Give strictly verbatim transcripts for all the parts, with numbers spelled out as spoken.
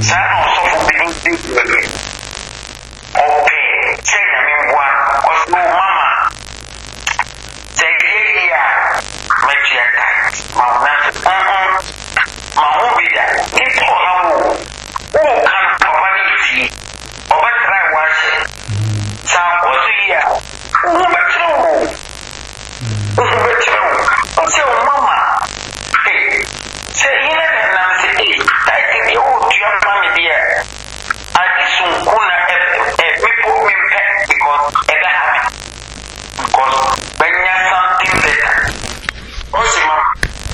Sana also for being big again. Okay, say I mean one or no mama. Say here, make your tight. Mama, uh-uh. My home be that. It's for how who can provide you or what try wash it. Some was here. Who bet you? Who bet you? Say, mama. Hey, say, you know, and I'm saying, I think the old young family there. I just soon corner a people will pay because ever happened. Because when you have something better, also, mama.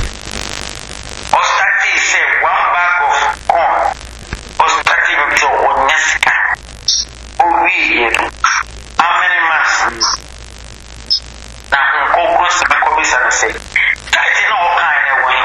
Ostati say one bag of corn. Ostati will be on Nesca. Oh, we how many months? Now, go cross the commission and say, I didn't know kind of way.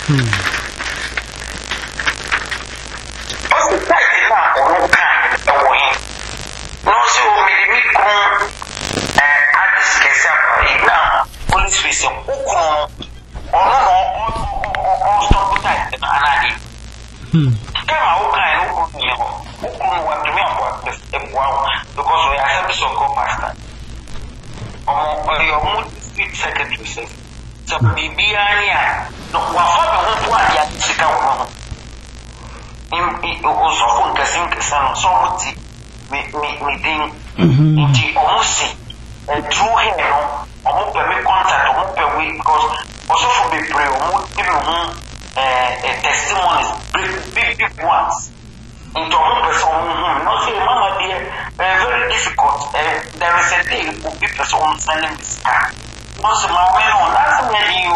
Also, I did not know kind of way. No, so me come and I discuss about it now. Police will say, oh, no, no, stop that. Hmm. Come kind of who couldn't want to me about the wow because we are having some co pastor. Or your mood street secretary says, so maybe I no one for the one yet to come. It was often guessing some somebody meeting into almost a true hair, or more contact, or more because also for the prayer, or more a testimony, big, big ones. Into a person, not say, Mama dear, very difficult. There is a day for people sending this car. Not so, my man, that's when you.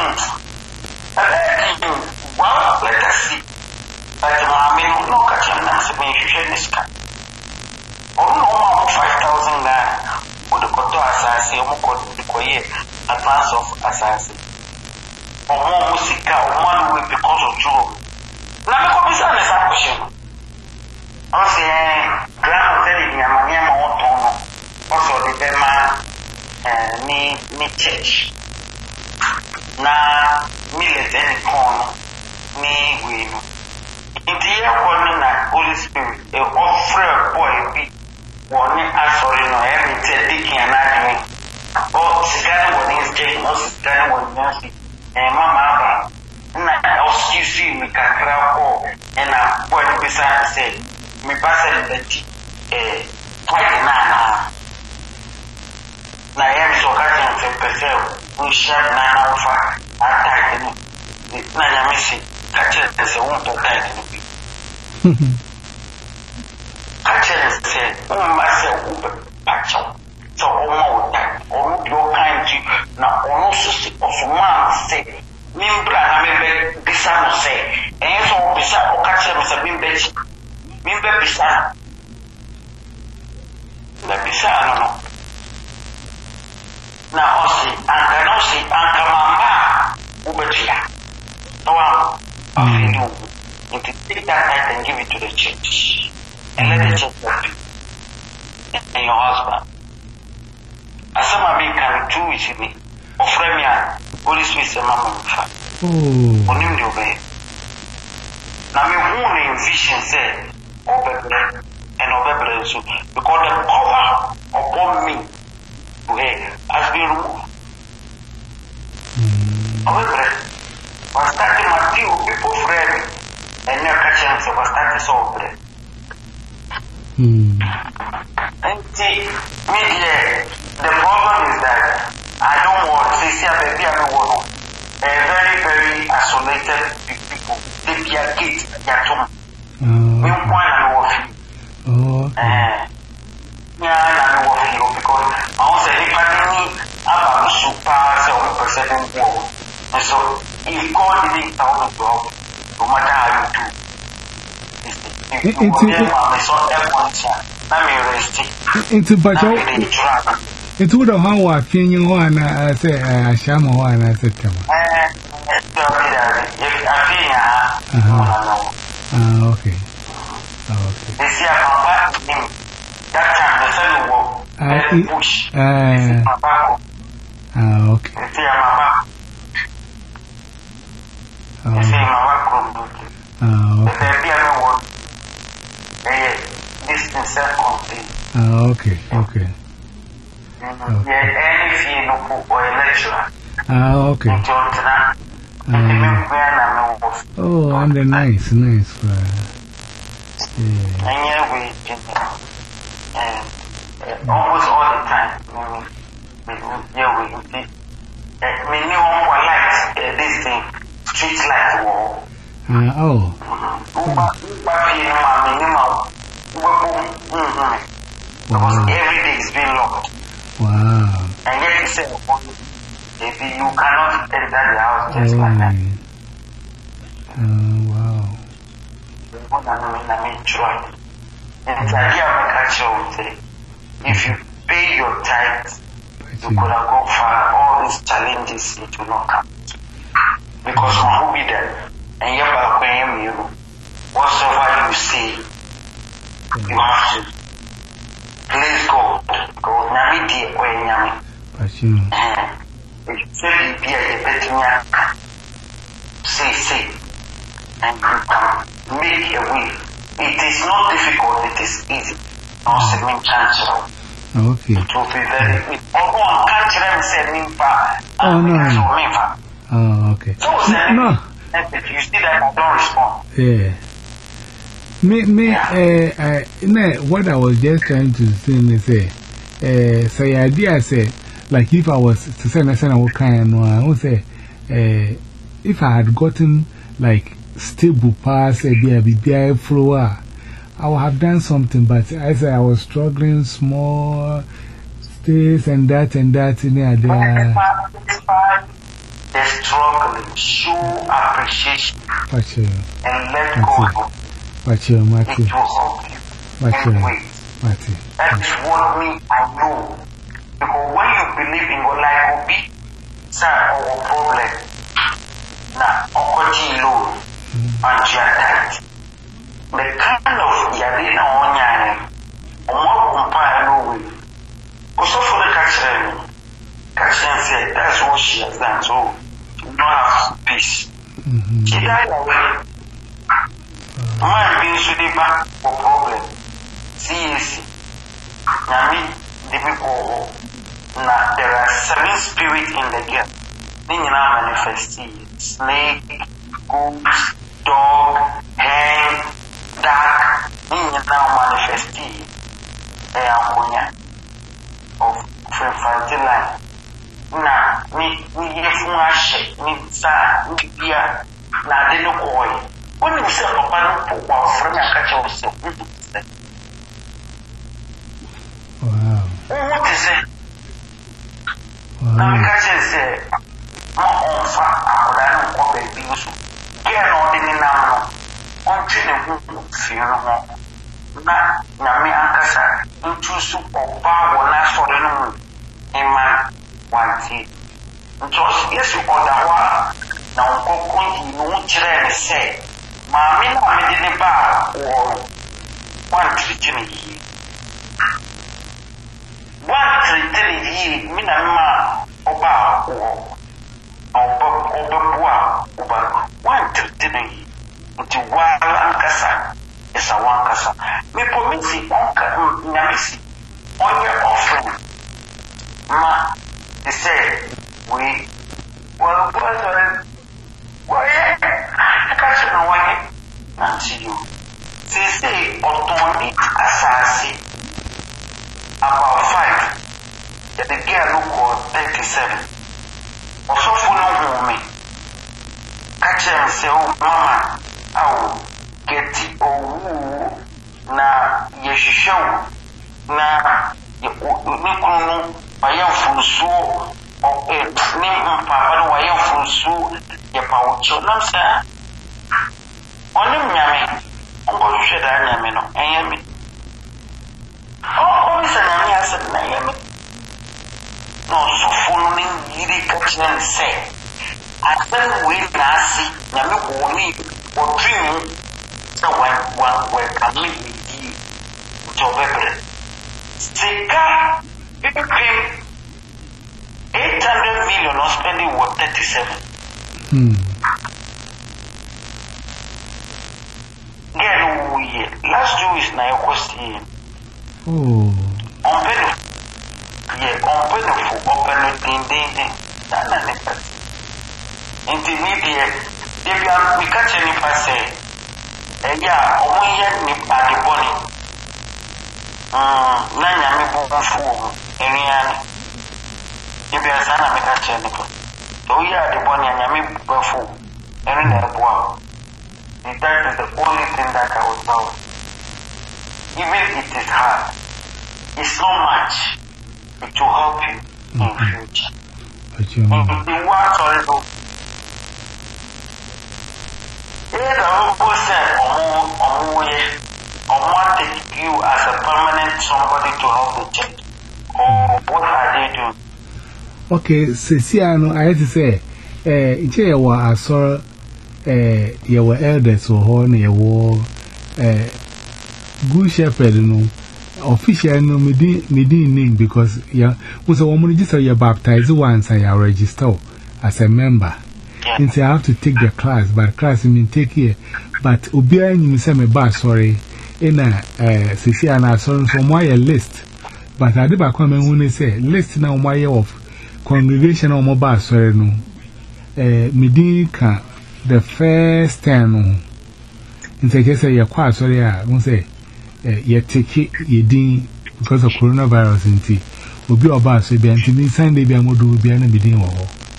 Well, let us see. But my man, no catch him, that's when you share this car. Oh, no more five thousand naira. What the Koto assassin, or more the Koye, advance of assassin. Or more musica, or one way because of Joe. Now, the commission is a question. Also, ground telling me, I'm a more also the Bema ni ni church. Na military corner ni winu. In the year one na Holy Spirit, a offer a boy be one asori no every taking an argument. Oh, Sigana was in state, no Sigana was nasty. And Mama, na also you see me kakra ko and a boy beside say. Me pass the eh quite na na yam so catching the person we share na na fa attack ni na yam see catch the so one to attack ni catch say um myself u patch so o mo that o do kind to na o so si o so man say me bra na me be bisa no say eh so bisa o catch me say me be Mimbe bisa. La bisa no no. Na osi, anka no si, anka mamba ubetia. No one of you. If you take that night and give it to the church, and let the church help you and your husband. As some of you can do with me, offer me a Holy Spirit, say, Mama, oh, on you obey. Now, me who in vision say. Obey and obey so because the cover upon me has been removed. Obey was starting Matthew, people friend, and never catching so was starting so obey. And see, me here, the problem is that I don't want to see a baby I don't want a very, very isolated people. They be a kid, they are too. We want to know of you. Oh, yeah, I know of you because I was a hippopotamus about super seven percent war. And so, if God didn't tell me to help, no matter how you do, if you want to sort everyone, let me rest. Into Bajo, it would have how I feel you one, I say, I sham one, I said, come on. Ah, okay. They see a papa in that time, the sun will walk, push, ah, okay. They see a papa. They see a papa. Ah, okay. They see a papa. in self-contained. Ah, okay, okay. Mm-hmm. Yeah, any field or a lecturer. Ah, okay. Uh, oh, and the nice, nice. Uh, yeah. And yeah, we, uh, almost all the time, we, yeah, we, we, we knew one light, this thing, street light wall. Uh, oh. Because every day is being locked. Wow. And yet you say, maybe you cannot enter the house just oh, like that. Uh, wow. If you pay your tithes, you could have gone far. All these challenges, it will not come. Because one will be there. And you're back when you, whatsoever you see, you have to please God. God, Nami dear, when Yami. Say, be a better say, say, and you can make a way. It is not difficult, it is easy. No seven chance. Okay. It will be very. Although I can't remember saying, oh, no. Oh, okay. So, no. You see that I don't respond. Yeah. Me, me, yeah. uh, uh, no, what I was just trying to say is, uh, say, idea, say, like if I was to send a son of kind, I would say, uh, if I had gotten like stable pass, a B B I flower, I would have done something, but I said I was struggling small, this and that and that in there. The struggling, show appreciation Pacho. And let go. Pacho, Mati. It will help you. Pacho, Mati. That is what me I know. Because when you believe in God, like will be some our problem. Now, Okoti low and Jatat. The kind of Yadina on Yan, or more compare no way. Also for the catcher. Kashan said that's what she has done, so you don't have peace. She died away. Man being so deep for problem. C A C. Nami, the people. Now there are seven spirits in the girl. Nina manifesting snake, goose, dog, hen, duck. Nina manifesting. They are one of fertile. Na ni ni yefu ashe ni sa ni bia na de no koy woni se papa no po wa ofre na ka che o se wow what is it na ka che se mo on fa akoda no ko be bi so ke no de ni na no on twi ne hu fi no ho na na me ankasa ntu su oba wo na so de no ema one thing. Just yes, you order one. Now, go you no children say, Mammy, I didn't bar or one treating ye. One treating ye, Minama, Oba, or Oba, Oba, one treating ye. Until one Ankasa is a one Kasa. Me permit Uncle Namisi on your offering. Ma. They say, we, well, well, well, I can't know why not to you. They say, autonomy, assassin, about five, that the girl look for thirty-seven. Also, for no woman, catch her and say, oh, mama, I will get it, oh, now, yes, you show, now, you I am full so or a name papa I am full so your power children sir only yami uncle you said I am no I am oh miss I am said I am no so following you catch and say I spend way nasi yami only or dream so when one where can live with you to better Sika you came eight hundred million or spending what thirty-seven. Hmm. Girl, we last year is now question. Oh. Open, yeah, open for open ding ding ding. That's an effect. Intermediate, if you are we catch any pass, eh, yeah, only yet nip at the body. Hm, none of me boom fool, any other. If you are son of me catch any pass. So, yeah, the bonny and Yami fool, any other boy. That is the only thing that I would know. Even if it is hard, it's not much. It will help you in future. But you know, the words also. If the uncle said, Omo, Omo take you as a permanent somebody to help the church, or what are they doing? okay, Ceciano, I had to say, eh, Jay, I saw, eh, your elders or horn, your war, eh, Good Shepherd, no, official no, me didn't name because, yeah, was a woman just you baptized once and you register as a member. And say I have to take the class, but class I mean take here. But Ubia you say me bar sorry, in a Ceciana sorry for my list. But I did back when I say list now my of congregation or mobile sorry no. Eh, me can the first time no. And say just say you're quite sorry, I won't say. You take it, you didn't because of coronavirus in tea. Obi Oba so be anti Sunday be amodu be an be or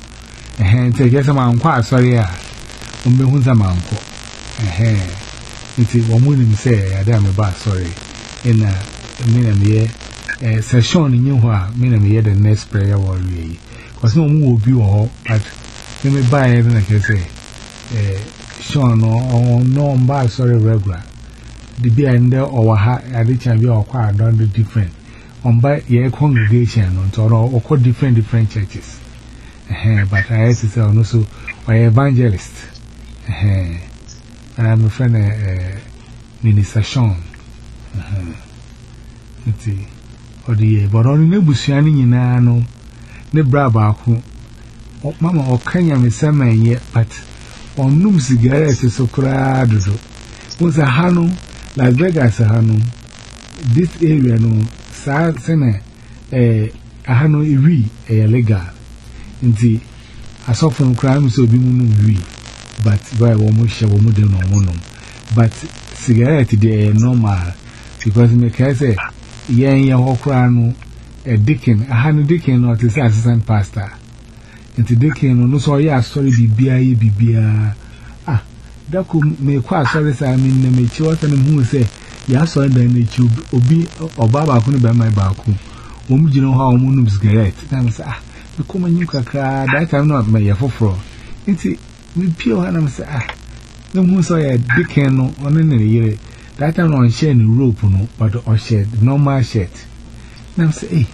eh take yes man quite sorry ah umbe hunza manko eh nti wo mu nim say ada me ba sorry in a me na me eh session ni ho a me na me the next prayer warrior yi cause no mu obi wo but me me ba e na ke say eh Sean no no mba sorry regular the be and or ha ade chan be or kwa don the different on by your congregation on to or different different churches. Uh, but I have to say also my evangelist. Uh, and I'm a friend of uh, Minister Sean. Uh, let's see. Or the but only Nebusiani in Nano, Nebraba, who Mamma or Kenya me semen yet, but on Noom cigarettes is so crowded. Was a Hano, Las Vegas a Hano. This area no, Sa Sene, a Hano Iri, a legal. Nti asofo crime so bi mu wi but why wo mo hye wo mo de no mo no but cigarette dey normal because me can say yen ye ho kra no a deacon a han deacon no say assistant pastor nti deacon no no so ya story bibia ye bibia ah da ko me kwa story sa me na me chi wata no hu say ya so da na chi obi obaba ko no be mai ba ko wo mu gino ha wo mo no cigarette na me say ah come on, you can cry. That time not my for it's me pure and I'm say, ah, no more so a deacon on any year. That time on sharing rope, no, but or shed, normal shed. Now say, eh,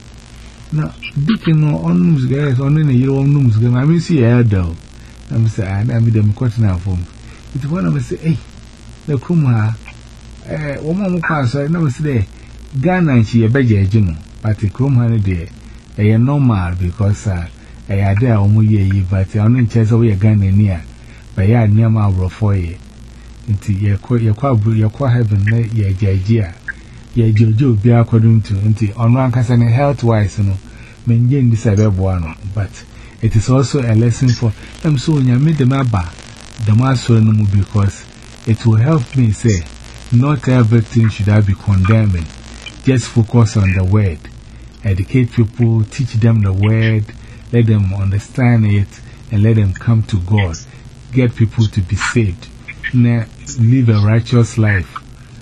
no, deacon on news guys on any year on news game. I mean, see, I do. I'm say, I mean, them cutting out from it's one of us say, eh, the Kuma, eh, woman pass, I never say, Ghana and she a beggar, you know, but the Kuma there. A normal because uh, I had there only ye, but I only chase away a gun near, but I near my for ye. Into your quite your quite heaven, ye jajia, ye jojo be according to into on one case and health wise, no, maintain this a one, but it is also a lesson for them. So when you made the maba, the master no because it will help me say, not everything should I be condemning, just focus on the word. Educate people, teach them the word, let them understand it, and let them come to God. Get people to be saved. Now, live a righteous life.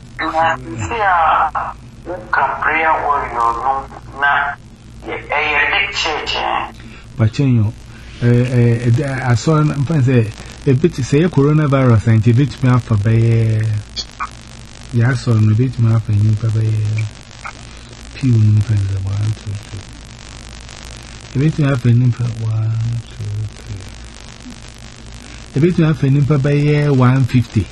But you know, I saw a bit say coronavirus and a bit me up for by yes, or a bit me up and you by few friends of one, two, three. A bit to happen in one, two, three. A bit to happen in by year one fifty.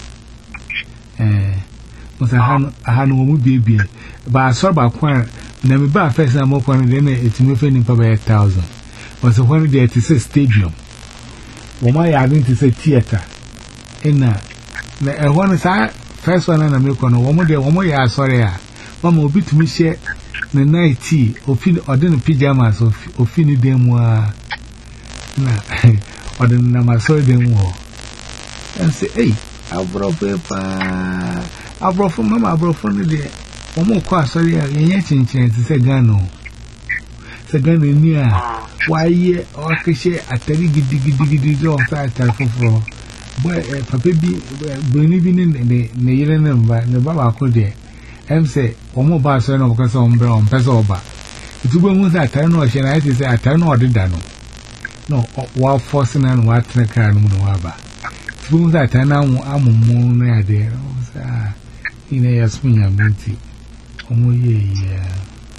Eh, was a hand a hand woman baby, but I saw about one. Never by first time more one than it's moving in by a thousand. Was a one day to say stadium. Well, my having to say theater. In a one is I first one and a milk on a woman there, one more year, sorry. Mama will be to me share the night tea or the pyjamas of Fini Demois. Or the Namaso Demo. And say, hey, I brought paper. I brought from Mamma, I brought from the day. One more class, sorry, and yet chance to say Gano. Say Gano near. Why, ye, or Kisha, I tell you, diggy diggy diggy off that telephone for. Boy, Papa be believing in the Nailan number, the Baba could there. M say, one more bar, son of Casson Brown, Passover. It will be that I know, she I say, I turn or the Dano. No, while forcing and watching a car, Munawaba. Through that, I now am more near there. Ah, in a swing and beauty. Oh, yeah.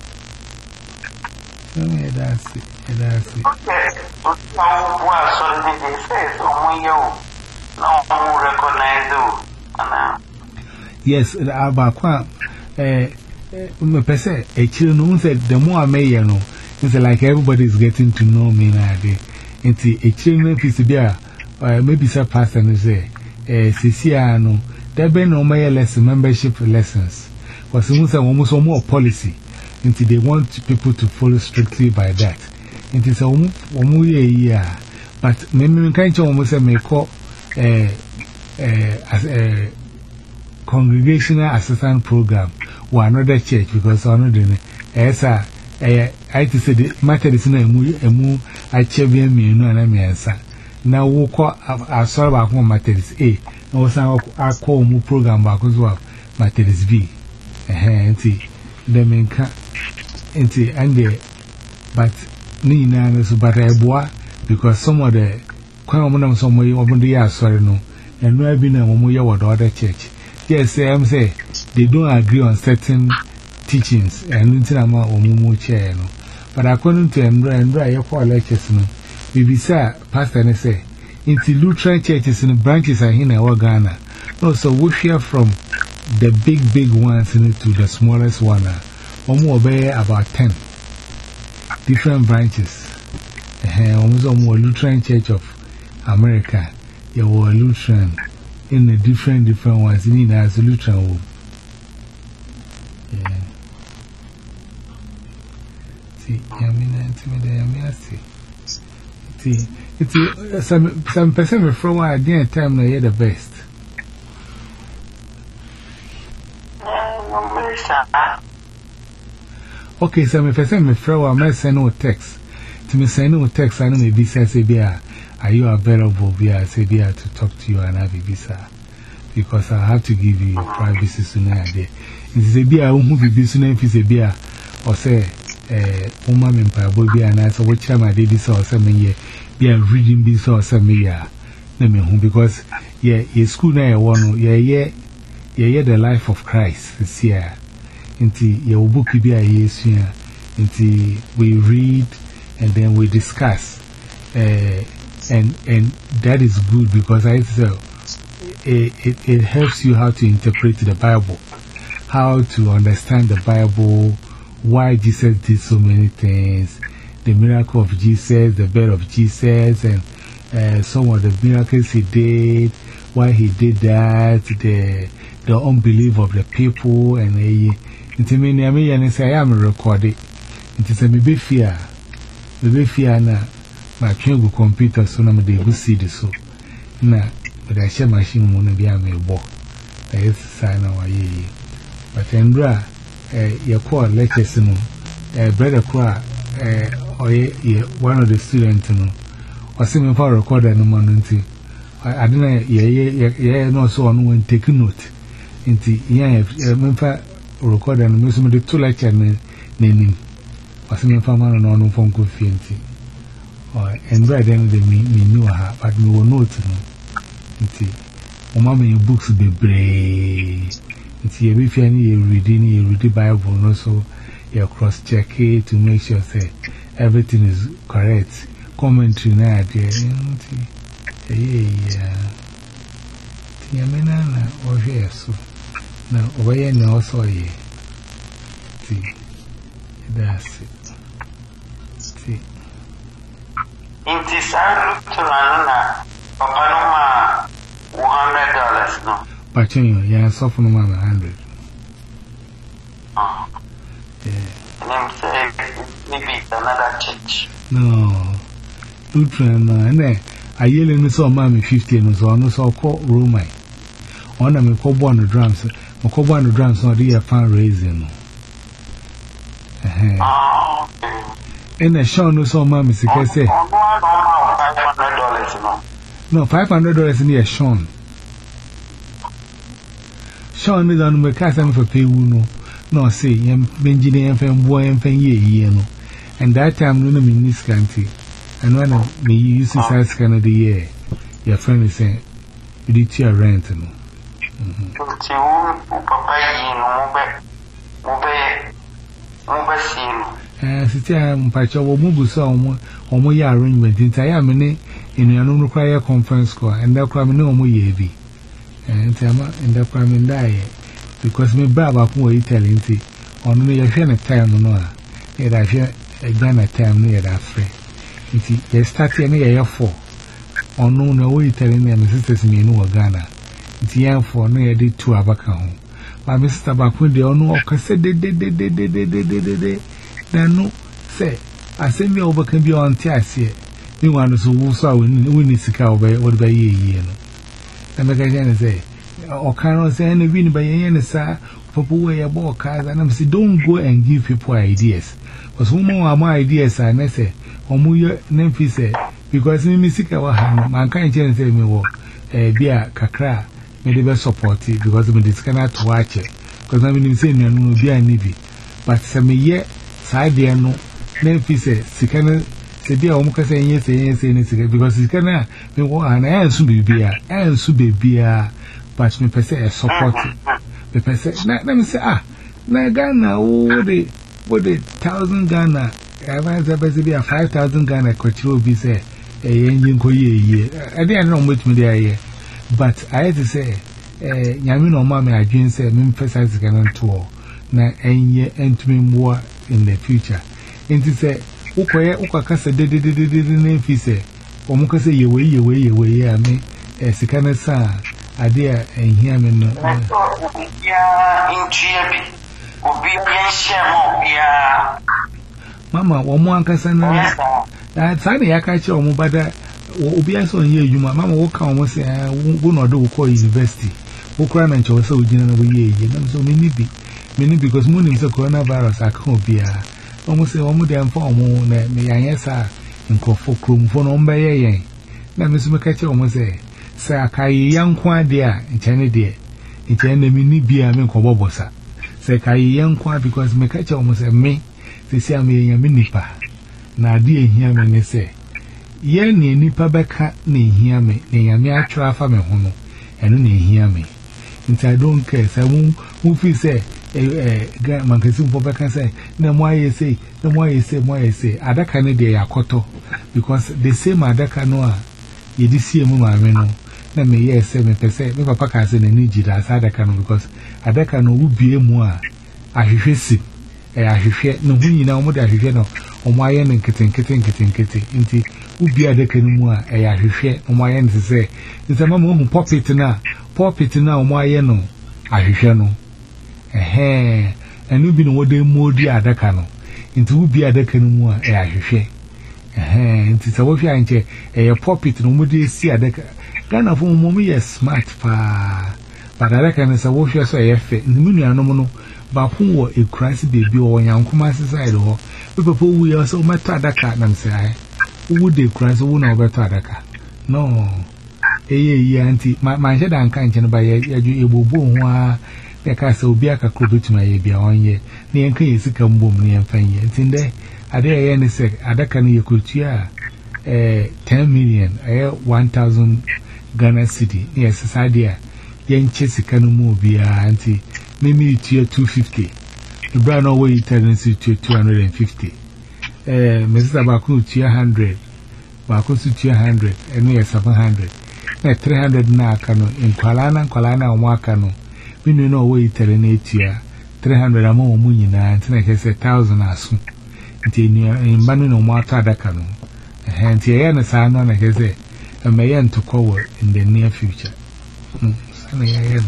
Oh, that's it. That's it. Okay. Well, so they say, oh, you. No, recognize you. Yes, about eh, me pese, a children said the more I may, you know, it's like everybody's getting to know me now. It's a children piece of beer, or maybe some pastor and say, eh, Siciano, there be no my lesson membership lessons. Because almost almost more policy, and they want people to follow strictly by that. It is a one year, but maybe kind of almost a make call. Uh, uh, uh, congregational assistance program or another church because another as a I to say the matter is no emu I champion me no and me answer now we call a sorry about one matters A no some I call mu program back as well matters B eh enti the main can enti and the but ni na no so but I boa because some of the Quite one of some way over the year, sorry, no, and no, I've been a moya or the other church. Yes, I'm say they don't agree on certain teachings and Lintinama or Mumu chair, no. But according to Embra and Bra, your poor lectures, no, we be sir, Pastor, and say, into Lutheran churches in the branches are in our Ghana. No, so we share from the big, big ones into the smallest one, or more by about ten different branches. Almost more Lutheran Church of America, you were Lutheran in the different, different ones. You need as a Lutheran home. Yeah. See, I mean, I see. See, it's some some person from why I didn't tell me you're the best. Okay, so my person, my friend, I might send no text. To me, send no text, I know maybe say, are you available via Sabia to talk to you and have a visa? Because I have to give you privacy sooner. It is a beer who will be soon if it's a beer or say, eh, woman in Pabobia and I saw what time I did this or some year, be a reading this or some year. Because, yeah, your school now, one, yeah, yeah, yeah, the life of Christ is here. Into your book, be a yes, yeah, into we read and then we discuss. Uh, And, and that is good because I so it, it, it helps you how to interpret the Bible, how to understand the Bible, why Jesus did so many things, the miracle of Jesus, the birth of Jesus, and uh, some of the miracles he did, why he did that, the, the unbelief of the people, and into me, I mean, and say, I am recording. It is a maybe fear, maybe fear now. My train computer so na me dey see the so na but I share machine mo na bia me bo I is sign na waye but Andra eh your call lectures no eh brother kwa eh oye one of the students no o se me for recorder no man nti I didn't ye ye ye no so on when take note nti yeah me for recorder no me so me the two lecture na nim o se me for man no no phone ko fi nti and by then they me knew her, but we were not. O mama, your books be brave. It's a if you're reading, you read the Bible, and also you cross check it to make sure say everything is correct. Commentary now, dear. Yeah, yeah. Tiamena, or yes, now away and also, yeah. See, that's it. See. Inti sa Lutheran Papa no ma one hundred dollars no. But you, yeah, so for no man a hundred. Uh church. No. Lutheran, no. I yell saw mammy fifteen was on so called Roma. On a me call on the drums, or call on the drums, not the fundraising. Oh, and a show no so mammy, say, no, five hundred dollars in the Sean. Sean is on the Cassan for pay, no, no, say, young Benjamin and boy and pen ye, no. And that time, no, in this country. And when I may use this as Canada, year, your friend is saying, you did your rent. No, and sit here and patch our mobile song or more arrangement in Tayamini in your own require conference call, and that crime no more ye. And Tama and that crime in die because me Baba who are telling thee on me a share time no, yet I share a gun at time near that friend. If you start any four, or no, no way telling them sisters me no Ghana. It's young for no, I did two abaka home. But Mister Bakun, they all know, because said, de de de de de de de de de de. Then no, say, I send me over can be on Tias here. You want to so saw when we need to cow by what by ye. And the guy say, or cannot say any win by any sir, for way about cars, and I'm saying, don't go and give people ideas. Because who more are my ideas, and I say, Omuyo Nemphis, because me sick our hand, my kind of say me walk, a beer, kakra, may the best support it because I'm this cannot watch it. Because I'm in saying no beer navy. But some year, side dear no, Nemphis, Sikana, the dear Omuka saying yes, yes, yes, because it's gonna be one and soon be beer, and soon be beer, but me per se support it. The per se, let me say, ah, na Ghana, oh, the, what the thousand Ghana. I was a five thousand Ghana coach will be say a engine co ye. I didn't know which me there, but I had to say, Yamino Mamma, I didn't say, emphasize Ghana tour, na and ye and to me more in the future. And to say, Ukoya Ukakasa did it, did it, name he say, or Muka say, you way, you way, you way, I mean, a second son, I dare and hear me no. Yeah, in Chiabi, will be a sham, yeah. Mama, one more cousin. That's funny. I catch your mobile. Obias on ye, you, Mamma, walk on was a woman or do call university. Walk around and show so general ye, and so many be many because moon is a coronavirus. I can't be almost a woman damn for more than me. I answer in Coffo Crum for no by ye. Now, Miss McCatcher almost say, Sir, Kai young quan dear in China dear. In China, mini beer, men cobobosa. Say Kai young quan because McCatcher almost a me. They say, I'm a minipa. Now, dear, hear me say, Ye ni nipa beka ni hear me, ni yami a trafa me hono, and ni hear me. And I don't care, so won't feel say, eh, eh, man can simple beka say, no more you say, no more you say, more you say, Adaka ne de yakoto, because the same Adaka noa, ye did see a mumma, na me yes, say, me per se, me papa can say, and need it as Adaka no, because Adaka no would be a more, I should I should no winning now, what I should know, or my end and kitten, kitten, kitten, kitten, inti, would be a deccan more, I should on my end to say, it's a mamma who pop it now, pop it now, my end, I should know. A hair, and you've been what they more dear decano, into would be a deccan more, I should. A hair, it's a waffle and a pop it, no more dear see a deca. Ghana for mommy a smart far, but I reckon it's a waffle so a fit in the million no. But who were a crazy baby or young commerce side or people we also met Adaka and say, would they crazy one over Adaka? No, a ye auntie, my head and can't by a able boom, the castle be a crubit to my baby on ye, near case come boom near Fany. It's in there. I dare any say Adaka near Kutia, eh, ten million, eh, one thousand Ghana City, yes, society, young Chessica no more be a auntie. Maybe tier two fifty. The brand away tendency to two hundred fifty. Eh, Mister Baku tier hundred. Baku tier hundred, and near seven hundred. Eh, three hundred na cano in Kualana, Kualana, and Wakano. We know way telling eight year. Three hundred a more moon and ten a thousand as soon. In Banon or Marta Dacano. And here and a sign on a gazette, and may end to cover in the near future. Hmm, sunny ahead.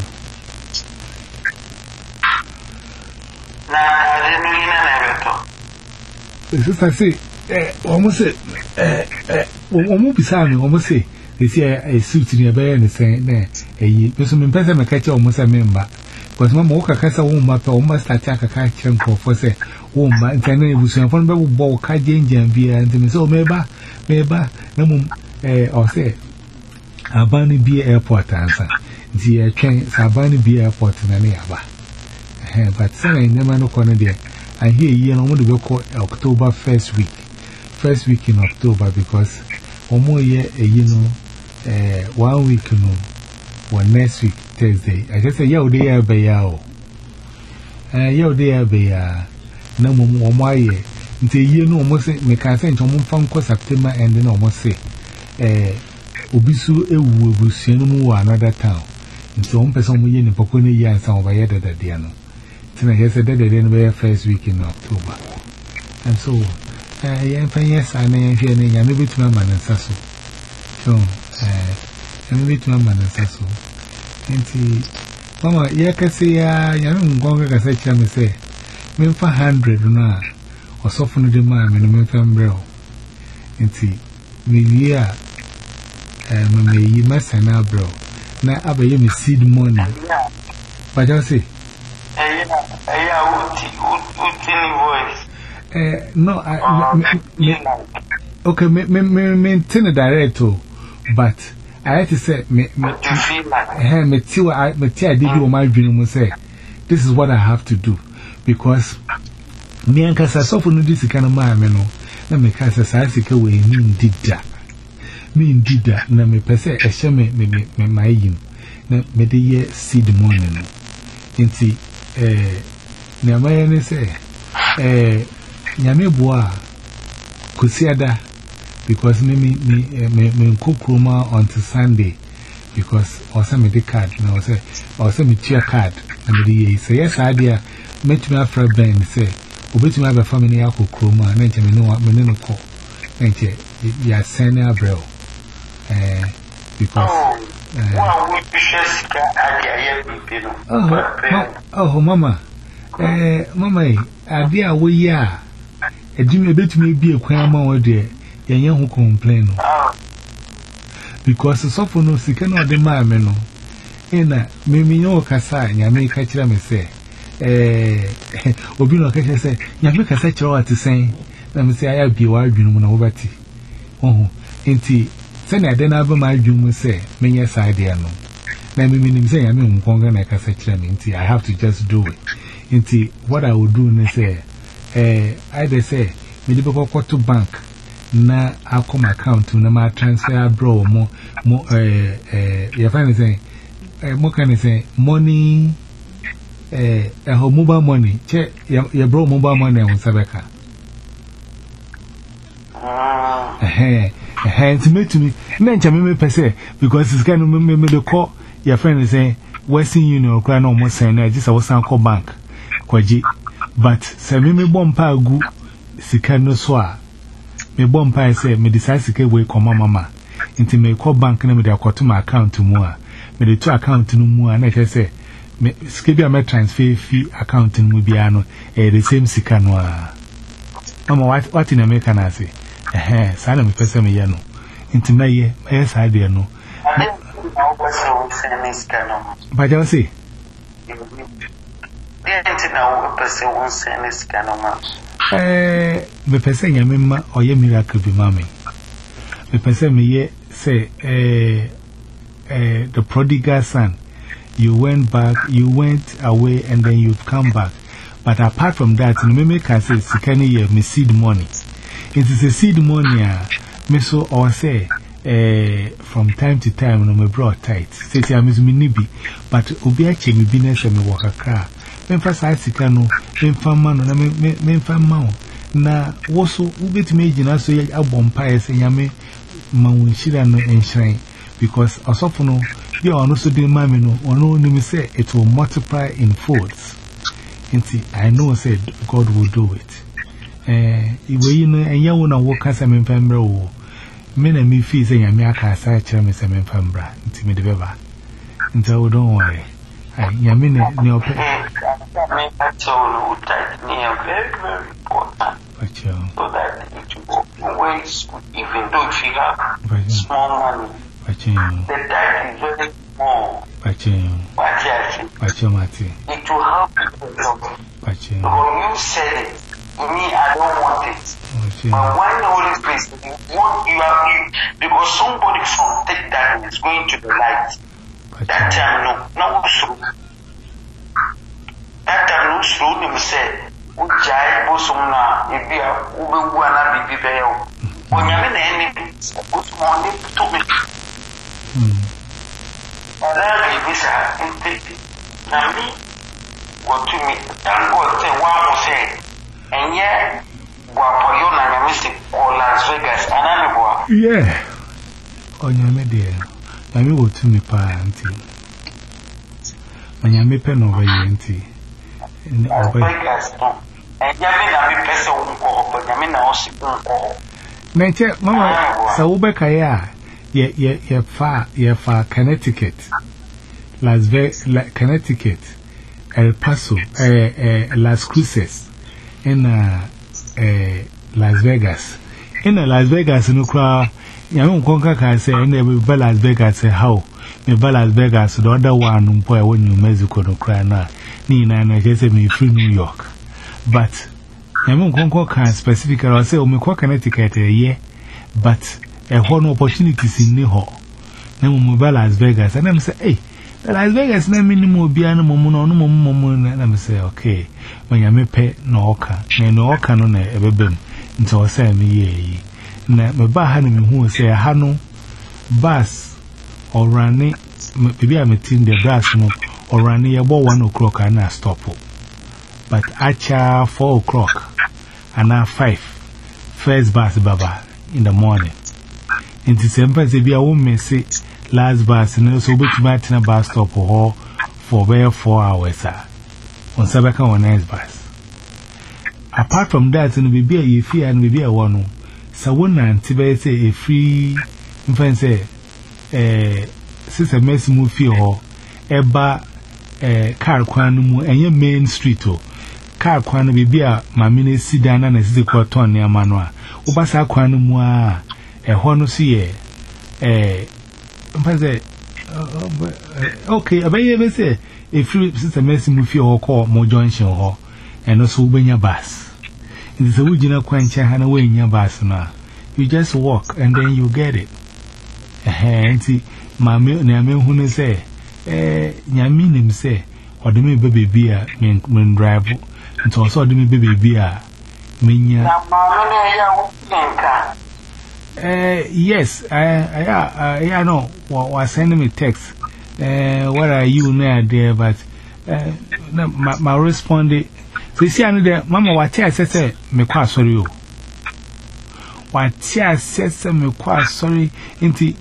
This is I say, eh, almost say, eh, eh, almost beside me, almost say, they see a suit in your bed and say, nay, a ye, some person may catch almost a member. Because Mamma Walker has a woman, almost attack a catch and for say, woman, and then it was a one ball cat danger and beer and then so maybe, maybe, no more, eh, or say, a bunny beer airport answer. The train, Sabani beer airport in an area. But Sunday, never no corner there. I hear you know, to go call October first week, first week in October because one more year, you know, uh, one week, you know, one next week, Thursday. I just say, yo, they are by yao. Uh, yo, they are by ya. No more, one year. Until you know, almost make a sense on one for September and then almost say, eh, Obisu, a woo, another town. Into one person we in Poconi year and some of the other Diano. I said that they didn't be first week in October. And so, I am yes, I am hearing a little bit my man and Sasso. So, a little bit my man and Sasso. And see, Mama, yeah, can say, I am going to say, I say, me for hundred now, or soften the man in a million bro. And see, me, yeah, and me, you must have now, bro. Now, I be you seed money. But I say, Uh, no, I, me, me, okay, me, me, me, maintain a director, but I had to say, me, me, me, me, till I, me, till I did you my dream, say, this is what I have to do, because me and Cassa suffer no this kind of man, no, let me Cassa Sassica way, mean did that, mean did that, na me per se, a shame, me, me, me, my yin, na me, the year seed morning, into, eh, Namayan say, eh, Yamibua, Kusiada, because me, me, me, me, me, cook Roma until Sunday, because also me the card, no, say, also me cheer card, and the say, yes, idea, met me after a band, say, Obit me have a family alcohol chroma, and then me know what me no call, and you are sending a bro, eh, because. Oh, oh, Mama. Eh, Mama, I dear, we are a Jimmy bit may be a crime or dear, a young who complain. Because the sofa no sick and the mamma, in a mimi no cassa, and I may catch them say, eh, Obino catch say, Yamika such all to say, let me say, I'll be wild, you know, over tea. Oh, ain't he? Send I then have my dream, say, many yes, idea no. Let me mean, say, I mean, Ponga, like I said, I have to just do it. Into what I will do is say, eh, I say, maybe go to bank, na I come account to na transfer bro more, more, eh, eh, you find saying, eh, more can I say, money, eh, a whole mobile money, check your bro mobile money on Sabeka. Eh, eh, to me to me, mention me per se, because it's kind of me the call your friend is saying, Western Union, crying almost saying, I just was call bank. But say me bomb pa gu sika no so a me bomb pa say me decide sika we come mama into me call bank na me dey akoto my account mu a me dey to account no mu a na say me sika bi me transfer fee account mu bia no eh the same sika no a mama what what in America na say eh sa na me pese me ye no into na ye eh sa dey no but I say Eh, me pese nyamema oye miracle bi mama. Me pese me ye say eh eh the prodigal son, you went back, you went away and then you've come back. But apart from that, me me can say sikani ye me seed money. It is a seed money ah me so or say eh from time to time no me brought tight. Say say me me nibi, but obi a che me business me work akra. Memfa sa sika no memfa ma no na memfa ma na wo so ubeti me gina so ye abompa ese nyame ma won shira no enhran because osofo no ye ono so de ma me no ono ni me say it will multiply in folds. Nti I know said God will do it. Eh iwe yi no enye wo na wo kasa memfa mbra wo me na me fi say nyame aka sa kire me say memfa mbra nti me de beba nti wo don't worry. I nyame ne ne ope me that's all that very very important so that it will way school, even though if you have small money, the diet is very small. It will help you. But you said it. Me, I don't want it. But when the Holy Spirit, you want you are you, because somebody from thick darkness is going to the light. That time, no, no, so. That time, no, so, they say, Ujai, Bosumna, if you are Ubuana, be Bibel. When you're in any, good morning to me. And I be visa in fifty. Now, me, what to me, thank God, say, one will say. And yeah, Guapoyona, you missed it, or Las Vegas, and I'm yeah. On your media, I mean, what to me, party. When you make pen over Yanti. Las Vegas, and Yamina, person, but Yamina also. Nature, Mamma, so Ubekaya, ye, ye, ye, far, ye, far, Connecticut, Las Vegas, Connecticut, El Paso, eh, eh, Las Cruces. In uh, uh, Las Vegas. In uh, Las Vegas, no crowd, young Conca can say, and they will be Las Vegas. Say, how? Me Las Vegas, the other one, um, when you Mexico, no cry now. Nina, and I just say, me free New York. But young Conca can specifically, I'll say, oh, me quite Connecticut a year, but a whole opportunities in New York. Now, we Las Vegas, and I'm say, hey. Las Vegas na minimum biano momo no momo momo na me say okay when ya me pe na oka na na oka no na ebebem nti o say me ye na me ba ha na me hu say ha no bus or running bibi am tin the bus no or running about one o'clock and na stop but acha four o'clock and na five first bus baba in the morning nti sempa se bia wo me say last bus, and so which might in a bus stop or for where four hours are on Sabaka or next bus. Apart from that, and be a ye fear and be a one, so one and Tibet say a free infant say, eh, sister messy movie or a bar, a car quanum, and your main street or car quanum be a mammy sit down and a sister quarton near Manoa, Ubasa quanum, a honosi, eh. Okay, I may say if you sister Messi Mufi or call more junction or and also when your bus. It is a original quencher and away in your bus now. You just walk and then you get it. Eh, see, my name who say, eh, Yaminim say, or the me baby beer, mean drive, and also the me baby beer, mean ya. Uh, yes, I, I, I, I know what was sending me text. Uh, where are you now, there? But uh, my, my responded. So, you see, I know that Mama, what I said, me quite sorry. What I said, me quite sorry. Inti,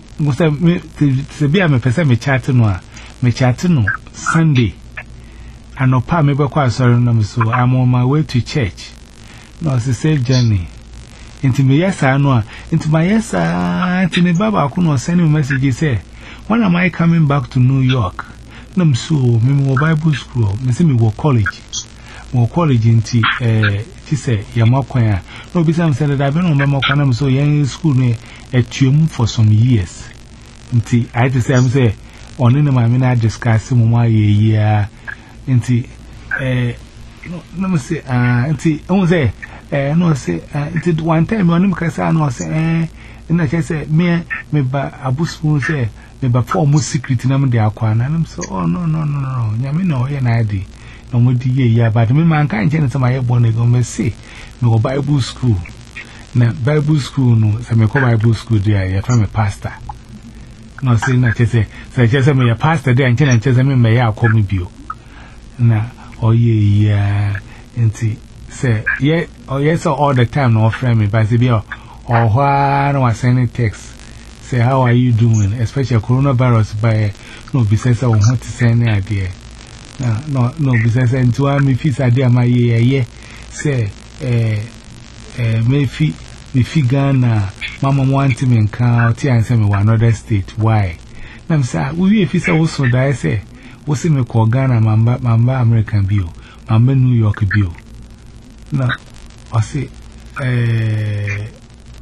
to be a me person, me chatting no, me chatting no Sunday. And no pa me be quite sorry, so I'm on my way to church. No, it's a safe journey. Into me, yes, I know. Into my yes, I to me, Baba, I couldn't send me a message. Say, when am I coming back to New York? No, so, me, more Bible school, me see me go college. More college into, eh, she say, Yamakwaya. No, besides, said that I've been on Mamakwanam, so young school me at Chum for some years. Into, I just say, I'm say, on in my mina discuss my year. Into, eh, no, no, say, ah, into, I won't say. Eh, no, say, uh, it did one time when I'm Casa, no, say, eh, and I just say, me, me, ba, Abu Spoon say, me, ba, four more secret in the Aquan, and I'm so, oh, no, no, no, no, Yamino, and I did. No more dear, yeah, but me, man, can't change my bonnet, go, me, say, no Bible school. Now, Bible school, no, so me call Bible school, dear, you're from a pastor. No, say, not just say, so just say, me, a pastor there, and just say, me, may I call me, Bio. Now, oh, yeah, yeah, and see. Say, yeah, oh, yes, all the time, no friend me, but say, or why no, I sending text. Say, how are you doing? Especially coronavirus by no, besides, I want to send an idea. No, no, no, besides, and to me, if it's idea, my yeah, yeah, say, eh, eh, maybe, me Ghana, Mama wanted me and count, and send me another state. Why? I'm saying, we if it's also die, say, what's in me call Ghana, Mamba, Mamba American Bill, Mamba New York Bill. No, I say, eh,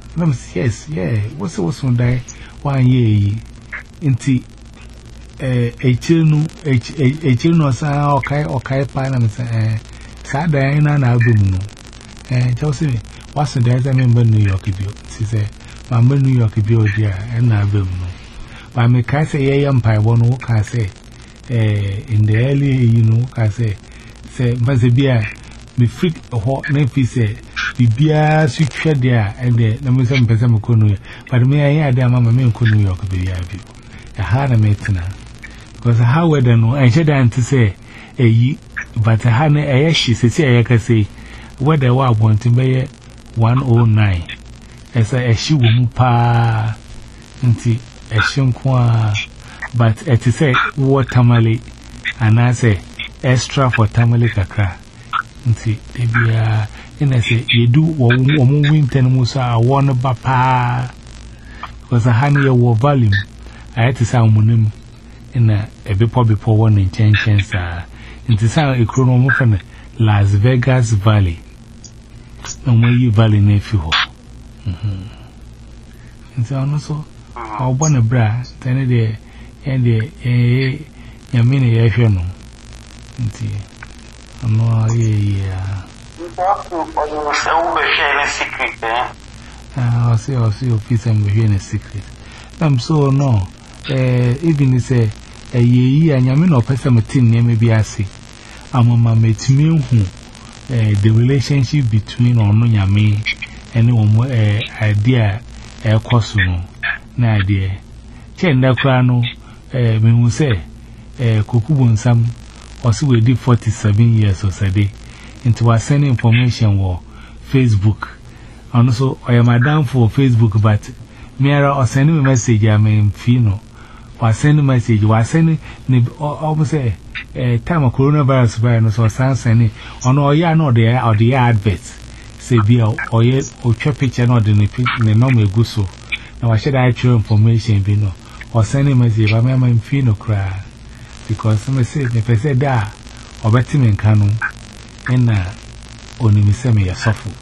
And I'm yes, yeah, what's the what's one day? One year, into a children, a children or sa okay, okay, pan, eh, sad Diana and album. Eh, Chelsea, what's the days I remember New York? She said, Mamma New York, dear, and album. But I may say, a empire, one who can say, eh, in the early, you know, can say, say, Mazabia, me freak a hot nephew say, the beer sweet shed there, and the number seven percent of Kono. But me, I had a mamma in New York, baby. I had a matena. Because how would I know? I should to say, a but I had a she say, I can say, whether I want to be one oh nine. As a she won't pa, until a shunkwa, but at to say, what tamale, and I say, extra for tamale kakra. Until they be a, and I say, you do one winter musa, one bapa. Because I had a war volume. I had to sound monim in a before before one intentions are into sound a chrono from Las Vegas Valley. No way valley nephew. Hm. And so also, I want a bra, then a day, and the eh, Yamini Yashano. And no, yeah. I'll see, I'll see your piece and be in a secret. I'm so no. Eh, even say a ye and Yamin or Pesamatin near me be I see. I'm a mamma to me who the relationship between Ono Yami and one idea a costume. Na dear. Chen da crano, eh, me will say, eh, Kukubun Sam, or so we did forty seven years or so day into our sending information war Facebook. And also, I am a down for Facebook, but Mira or sending a message, I mean, Fino. Or sending a message, or sending almost a time of coronavirus virus or sending on all ya know there or the adverts. Say, be or yet, or your picture not in the normal gusso. Now, I should actual information, Vino, or sending a message, I mean, Fino cry. Because some say, if I said that, or better than canon, and uh, only me send me a software.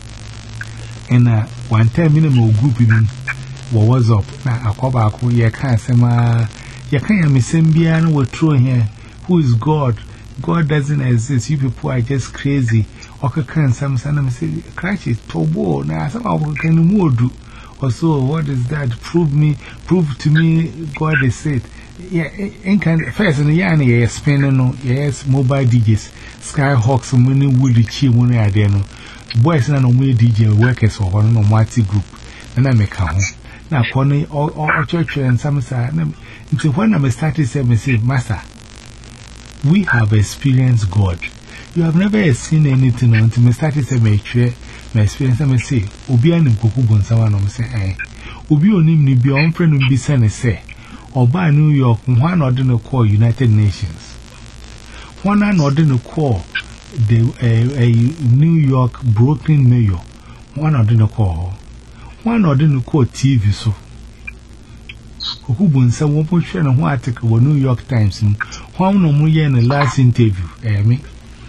And uh, one time minimum group in what was up now. I call back who you can't say, ma, you can't miss him beyond what true here. Who is God? God doesn't exist. You people are just crazy. Okay, can some son say, Cratch is tobo. Now, somehow can more do. Or so, what is that? Prove me, prove to me, God is it. Yeah, in kind first in the yarn, yes, spinning, yes, mobile D Js, Skyhawks, and many woody chi when I there. Boys and no D J workers or one on Marty group, and I make home. Now, Connie, all church and some side. Until when I started saying, Master, we have experienced God. You have never seen anything until I started saying, my experience. I say, Obian and Kukubun, someone of say, eh, Obi on him, be on friend will be sent, say, or by New York, one ordinary call United Nations. One ordinary call. The a New York Brooklyn mayor, one ordinary call, one ordinary call T V. So, who won some one portion of one article with New York Times, one no more in the last interview, eh, me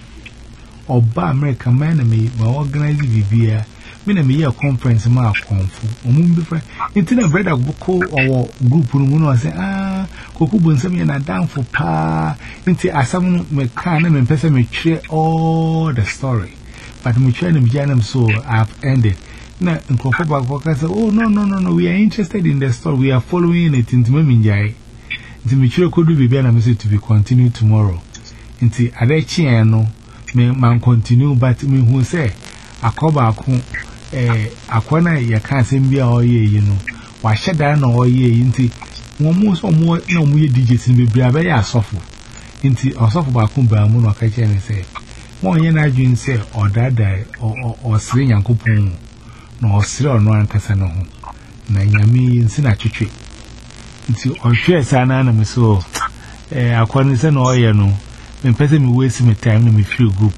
or by American man, me, my organizing V B A, mean me a conference, my confu, or moon before, instead of bread or group, and say, ah. Kokubun send me and down for pa into a some mechanic and person me share all the story. But me trying to be so I've ended. Now, in Kokoba, say, oh, no, no, no, no, we are interested in the story. We are following it into Meminjai. The mature could be better message to be continued tomorrow. Into Adechiano, may man continue, but me who say, a coba, eh, a corner, you can't send me all year, you know. Why shut down all year into. Almost or more no more D Js in the Brave are softful. Into or soft about Kumba Mono catch and say, one yen dream say, or that die, or or sling and coupon, nor still or no one casano. Nayami in Sinachi. Into or shares an animal so, eh, according to no yano, when person me waste me time, me feel group.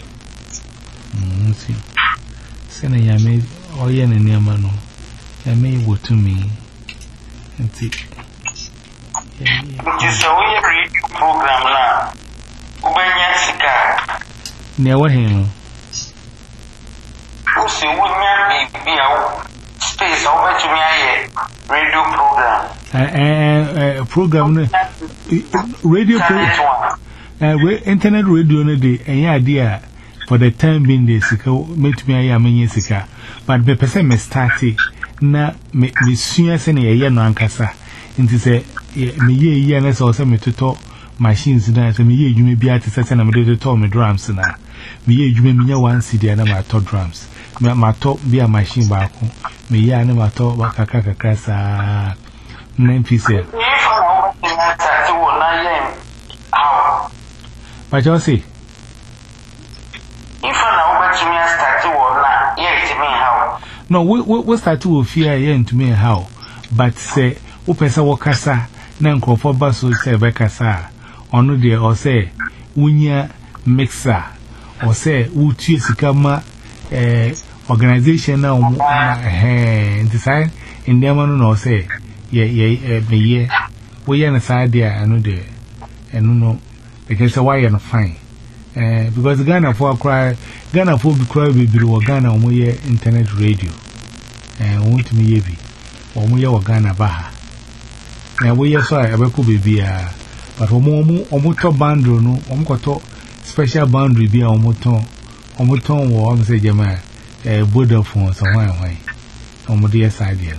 Hm, see. Sena Yami or yen and Yamano. Yami would to me. And see. Which is a way program now. Ubanya Sika. Never him. Who say, would not be out space over to me a radio program. Uh, uh, program, radio program, uh, internet radio, no day, any idea for the time being, they make me a many sika, but the person may start it na me senior senior a year no ankasa. Into say, me ye yearness or some to talk machines, and me ye you may be at a certain amount to talk me drums na. Me ye you may be one C D and my top drums. My top be a machine back. Me ye and my top wakaka crassa. Nine pieces. But you see, if I know me start to work, yes, to me how. No, we we start to fear yen to me how. But say, Upesa wakasa, Nanko for Basso say Becasa, or no dear, or say, Winya mixer, or say, Uchi Sikama organization now, and decide in the man or say, yeah, yeah, me, yeah, we are a side there, I know there, and no, because why you're fine. Uh, because Ghana for cry, Ghana for be cry be below Ghana on my internet radio, and uh, want me heavy, or my Ghana Baha. Now we are sorry, I will be beer, but Omo Omoto Bandro, no, Omkoto special boundary be a Omoton, Omoton, or I'm say, Jama, a Buddha phone, so why, why, Omodia side here.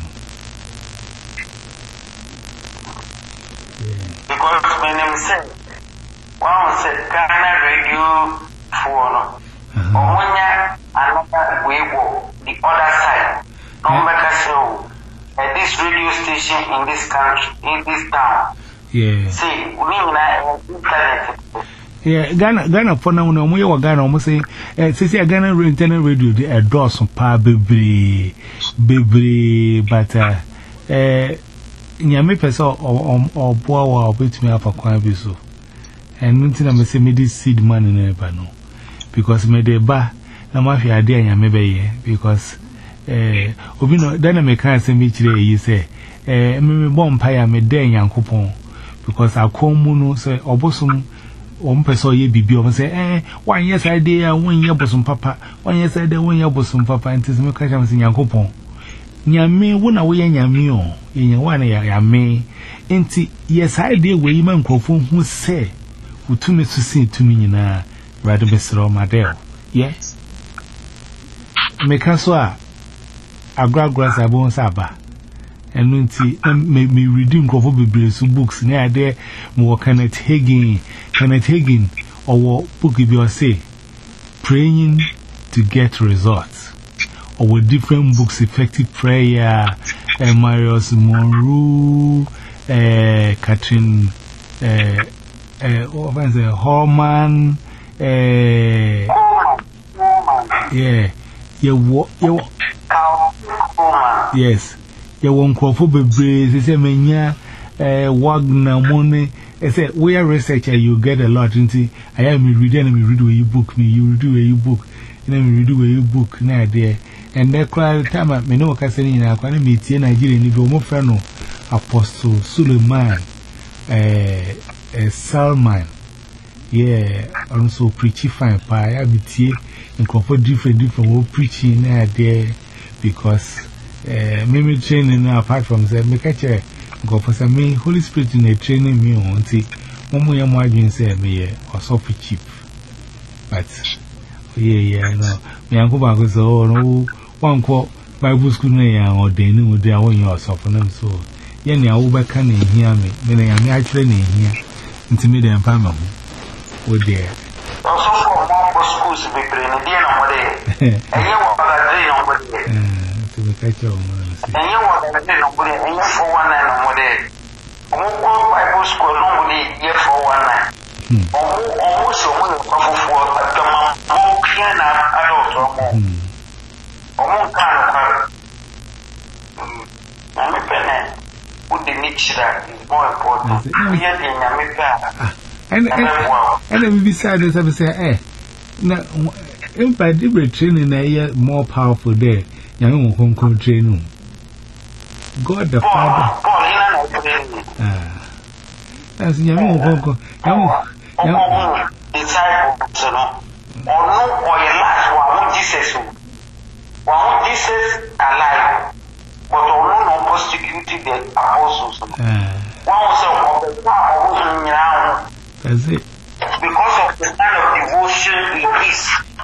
Because my name said, one said Ghana radio phone, Omonia, another way, the other side, no matter so. At this radio station in this country, in this town. Yeah. See, we have internet. Yeah, Ghana, Ghana, for now, no more Ghana, almost say, eh, say, Ghana internet radio, they are draw some power, baby, baby, but, uh, eh, Yami Peso or or Boa or wait me up for Quabiso. And nothing I may say, me this seed man in a pano. Because me de ba, no mafia idea, Yami, because. Eh, Obino, then I make answer me today. You say, eh, me bomb pie, me day young coupon because I come mono say, or bosom, one person ye be be say, eh, one yes idea, one year bosom papa, one yes idea, one year bosom papa, and tis me catch in young coupon. Near me, one away in your meal, in your one year, me, ain't yes idea where you man coupon who say, who to me to see to me na rather Mister Romadel. Yes, make us so. Agra grass abon saba and nunti make me redeem cover be books near there more Kenneth Hagin Kenneth Hagin or book if you say praying to get results or with different books effective prayer and Marius Monroe uh, Catherine uh, uh, what say Horman uh, yeah you you yes, you won't call for the breeze. It's a mania, Wagner money. I said, we are researcher, you get a lot into. I am reading and read where you book me, you do where you book, and then we do where you book now there. And that crowd time at me no casting in our meet in Nigeria, and you go more friend, Apostle Suleiman, a Salman. Yeah, also preaching fine pie, I be tea and comfort different, different preaching there because. Uh, maybe training apart from that, make a chair go for some me, Holy Spirit in a training me on tea. One more margin say me or so cheap. But yeah, yeah, no, me uncle goes oh, no, one quote Bible school or they knew they are on your softening so. Yenny, I will back can hear me, when I am actually here, intimidate and family. Oh, dear. Also, for more schools to be playing, dear, no more. And you want to dream on to catch your money. And you want to nobody, and you for one and no more day. Almost Bible school, nobody, yet for one night. Almost so many for but the mom can adult or more. Almost kind of I'm a penny. Would the niche that is more important? We are in America. And then beside this, I will say, eh, now, if I did training a year more powerful there. Young home come training. God the Father. Ah, that's young home. Young disciples, or no, or your last one, Jesus. One Jesus alive. but although no persecuted the apostles. One was a that's it. Because of the kind of devotion he is.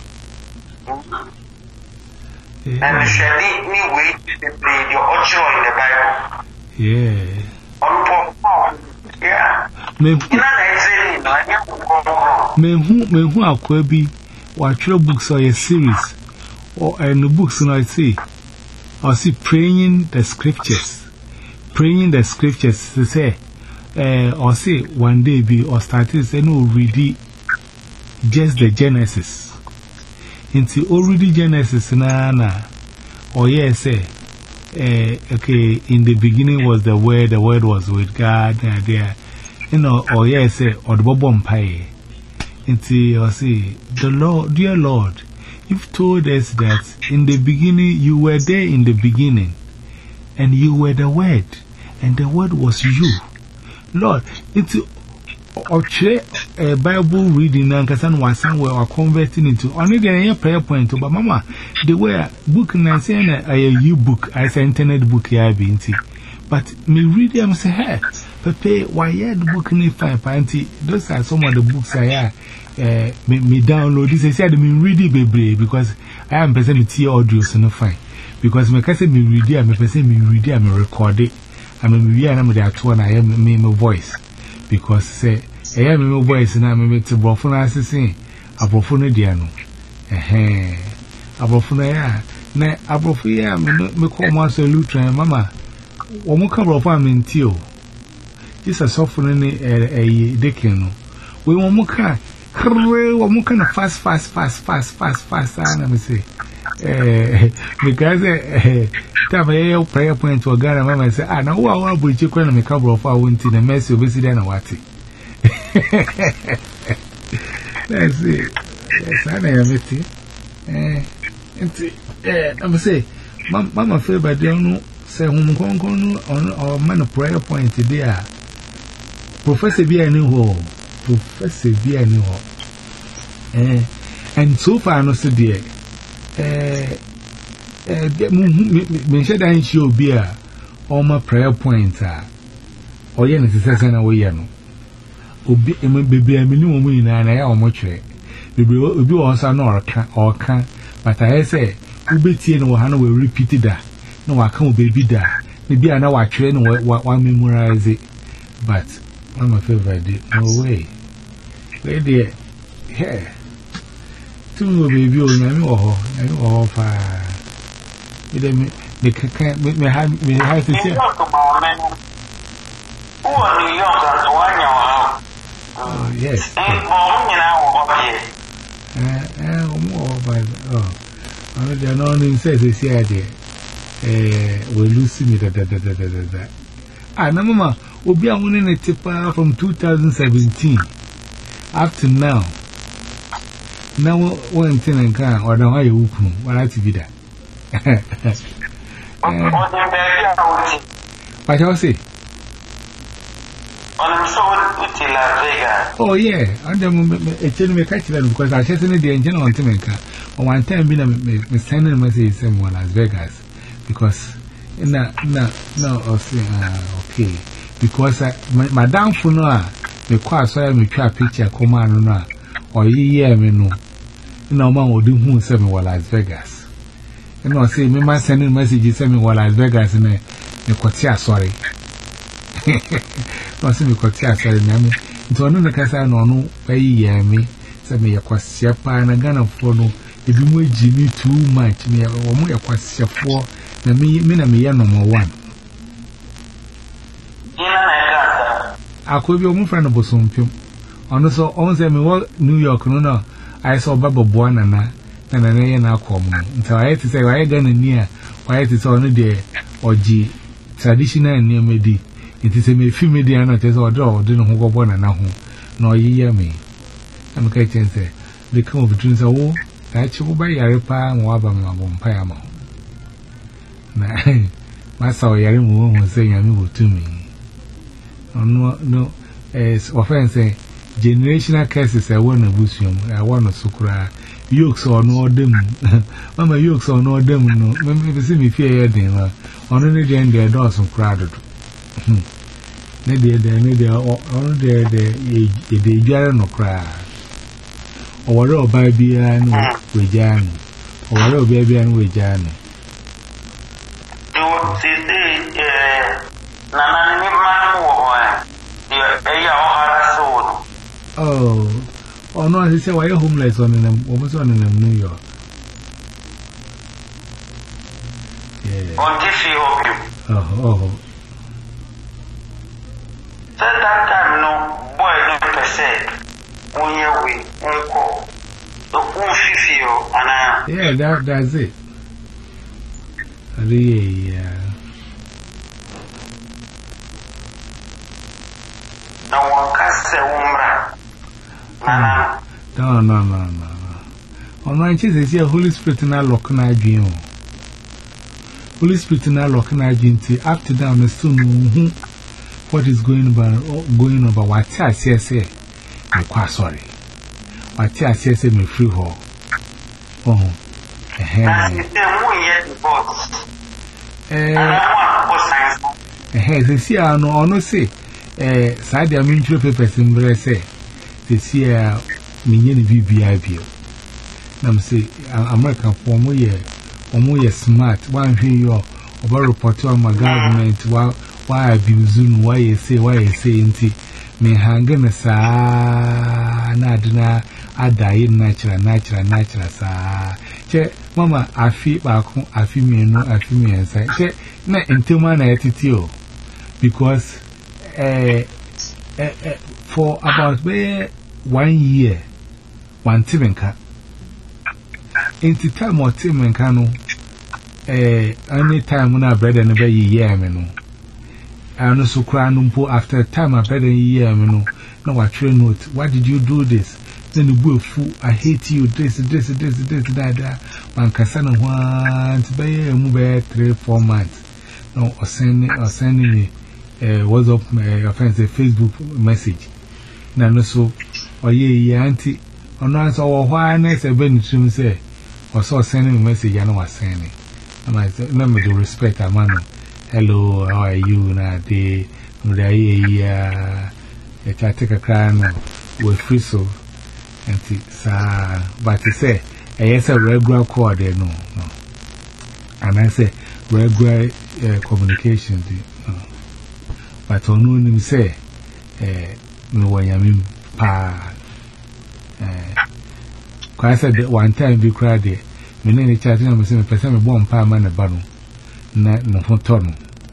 Yeah. And shall me wait to play the author in the Bible. Yeah. Yeah. Me who me who akwabi watch books or a series or and the books and I see I see praying the scriptures. Praying the scriptures to say uh, or say one day be or started say no read just the Genesis. Into already Genesis na na or yes say uh, okay in the beginning was the word, the word was with God and there you know or yes say or the bobom pie into or say the Lord, dear Lord, you've told us that in the beginning you were there in the beginning and you were the word and the word was you Lord. It's or a Bible reading and Kasan was somewhere or converting into only the prayer point. But Mama, they were book and saying a you book as an internet book. I have been but me read them say, hey, Pepe, why had book in five panty? Those are some of the books I have. Uh, me, me download this. I said, me read it, baby, because I am person with tea audio, so no fine. Because my cousin me read it, I'm a person me read it, I'm a record it. I'm a movie and I'm the actual and I am me my voice. Because say, I am my voice and I'm a to Brofuna assassin. A Brofuna diano. Eh, a Brofuna ya. Na, a Brofia, me call Master Lutra, Mamma. Omuka Brofam in Tio. This is softening a decano. We won't muka. We're kind of fast, fast, fast, fast, fast, fast, and I say, eh, because eh, time a prayer point to a guy, and Mamma say, I know what I want to you can make a couple of hours into the mess of visiting and what it. That's it. Yes, I know it. Eh, eh, I'm say, Mamma feel by the no say, whom on or man of prayer point today. Professor be a new hole. Professor be a new hole. Eh, and so far, no, so dear. Eh, eh, me said I show beer all my prayer points are. Or yen is a sense away, no. Obi, a baby, a million women, and I am much. Baby, also nor or can, but I say, Ubi no Hannah will repeat that. No, I can't baby that. Maybe I know I train what one memorize it, but I'm a favorite. No way. Lady, here. Two baby, or no, or fire. Me can't make me have me have to say. Oh, yes. Oh, I don't know, says this idea. Eh, we're losing it. Da da da da da da. Ah, no, Mama, we'll be a winning a tipper from two thousand seventeen up to now. Now, one thing and can or the higher open, what I to be that. What I'll say. Oh, yeah, I'm the tell me catch them because I just need the engine on Timenka. Or one time, been sending a message somewhere Las Vegas. Because, no, no, no, okay. Because my downfall, me quite saw me try picture command or ye year me no. No man would do who send me while Las Vegas. You know, say me my sending messages send me while Las Vegas and me quite sorry. No, see me quite sorry, Mammy. It's one of the Casa no, no, pay ye me. Send me a question and a gun of phono. If you move Jimmy too much, me or more a question for. Na me me na me ya number one. I could be a friend of Bosumpim. On so on say me what New York no no. I saw Baba Buana na na na na na come. Until I had to say why gonna near why it is on there or G traditional near medi. It is a me film media not as or draw didn't who go born na ho. No ye me. I'm catching say the come of dreams are oh that you buy a repa and waba me wampire. My soul, I was saying, I knew to me. No, no, as offense, generational curses. I want a bushum, I want a sukra, yokes or no them. Mama yokes or no them. No, maybe see me fear them. Only the end their doors are crowded. Nedia, the Nedia, or the the Jaran or cry. Or whatever baby and with Jan, or whatever baby and with Jan. You see, Nana, oh, oh no, I say, why are you homeless on them? Almost on in New York. Yeah. On this you. Oh, oh. So that time, no boy, no per se. When you win, uncle. The Unfifio, and yeah, that, that's it. Really, yeah. No one can say, Umbra. No, no, no, no, no. On my chest is here, Holy Spirit in our local dream. Holy Spirit in our local dream, up to down the soon. What is going about, going over what I say, say, I'm quite sorry. What I say, say, me free hall. Oh, eh, eh, they see, I know, I know, say, eh, side the mutual papers in Bresse. They see a minion V I P. Nam say, American for more year, or more smart, one thing you are over report on my government while. Why abusing, why you say, why you say, inti, me hanging a sa, nadina, I die natural, natural, natural, sa. Che, Mama, I feel back home, I feel me, no, I feel me inside. Che, na into my attitude, because eh, eh, eh, for about one year, one Timenka, into time or Timenka, no, eh, any time when I bread and a very year, no. I also cry no after a time I better year, no, no, I train note. Why did you do this? Then the boy fool, I hate you, this, this, this, this, that, that. Man, Cassandra wants to be a move three, four months. No, or sending, or sending me a WhatsApp, offensive Facebook message. Now, no, so, or ye, auntie, or not, or why, next, I been to say, or so sending a message, I know what's sending. I might remember to respect a man. Hello, how are you? Na de, mura ye ya, e cha take a crown with friso, and sa, but to say, a yes, a regular call there, no, no. And I say, regular communication, no. But on him say, eh, no one yamin pa, eh, I said one time be cried there, many chatting, I'm saying, person born pa man a bottle. Na no fontono.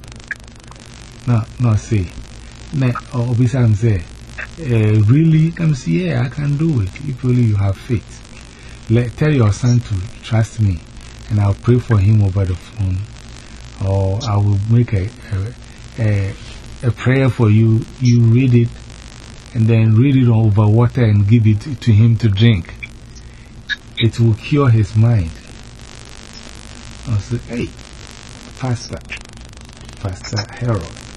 No, no, say. Na, or beside say, really, I'm say, yeah, I can do it. If only you have faith. Let, tell your son to trust me, and I'll pray for him over the phone. Or I will make a, a, a, a prayer for you. You read it, and then read it over water and give it to him to drink. It will cure his mind. I'll say, hey. Pastor, Pastor Harold.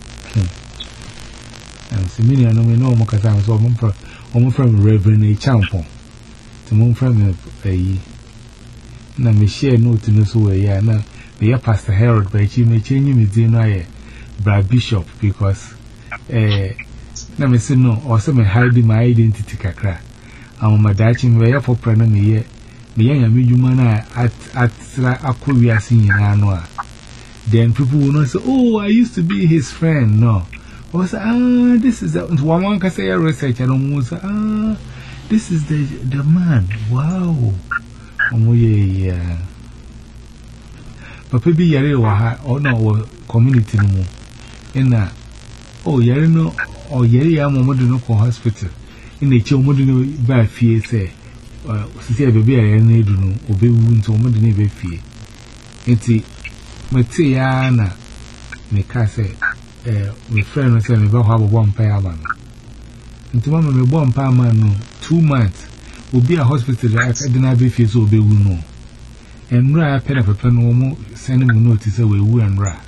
And so many of them know because I'm so I'm from Reverend A. Champon. To move from a na me share note to know so way. Now, the Pastor Harold, but she may change me dinner, Brad Bishop, because eh, na me say no, or some hiding my identity. Kakra. I'm my daching way up for prenum here. The young human at at Aquia singing annual. Then people will not say, oh, I used to be his friend. No. Or say, ah, this is the one one can say a research. I don't say, ah, this is the the man. Wow. Oh, yeah, yeah. But maybe you're or no community no more. In that, oh, you're no, or you're a moment no hospital. In the children by fear, say, uh, see, baby, I need to know, obey wounds or more than fear. It's Metiana, me say, eh, my friend was saying about how one pair man. And to Mamma, me one pair man, no, two months will be a hospital that I didn't be fees will be no. And Ra pen up a pen no more sending a notice away, woo and Ra.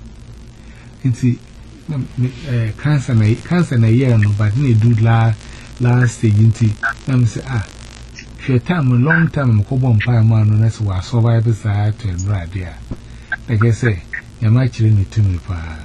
And see, cancer, cancer, a year, no, but need do la last stage into them say, ah, she time a long time, Cobon Pie-Man, that's why I survived the side to him right there. Like I say, you're actually in the tomb.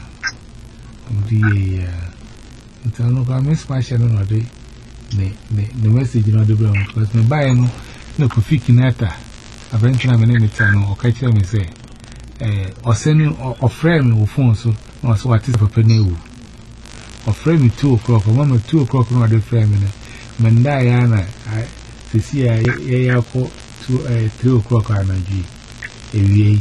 The it's a look, I miss my channel all day. The message in the brown because me buy no, no coffee kinata. A venture I'm in any channel or catch them and say, eh, or sending or frame me phone so, or so what is for penny. Or frame me two o'clock, or one or two o'clock, no other frame. Mendayana, I see a year to three o'clock on a G. A V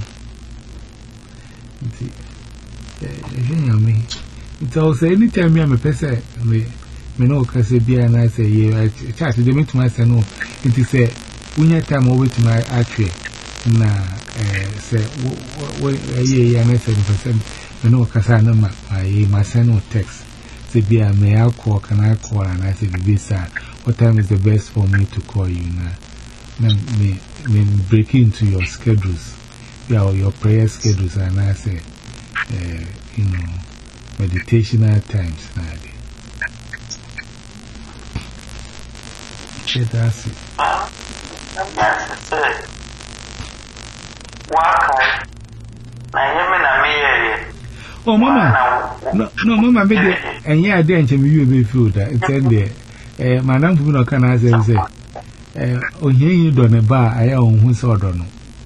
A. Me. It's also any time I'm a person, me no case be and I say, yeah, I chat to them to myself. No, it is a winter time over to my actually. Na, say, yeah, and I said, percent, me no Casana, my my son no text. Say, be a may I call, can I call, and I said, be sad. What time is the best for me to call you now? Me, me break into your schedules, yeah, your prayer schedules, and I say, uh, you know, meditational times nowadays. That's it. That's it. Waka. I am in a mere. Oh, Mama. No, no, Mama, baby, and yeah, then you will be food. It's in there. Eh, Madame Puno can I say, eh, oh, here you don't a bar, I own who saw don't know.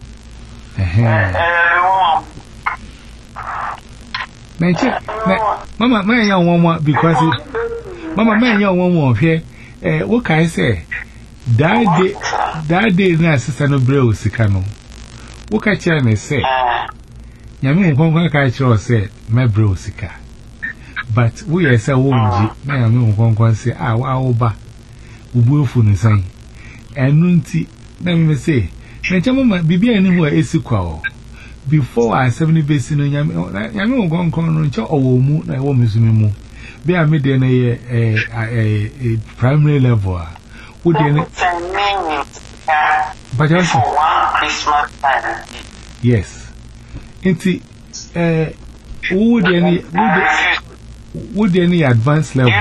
Mama, my young woman, because Mama, my young woman here, eh, what can I say? That day, that day, na sister no bro sikano. What can I say? Yami, one can I say, my bro sika. But we are so won't, my young one say, ah, wow, ba, Ubufu is saying. And Nunti, let me say, Najama be anywhere is equal. Before I seventy basin, Yami won't go on or moon, I won't miss me. Be I made a primary level. Would you but also one Christmas time? Yes. Into uh, would any would any advanced level?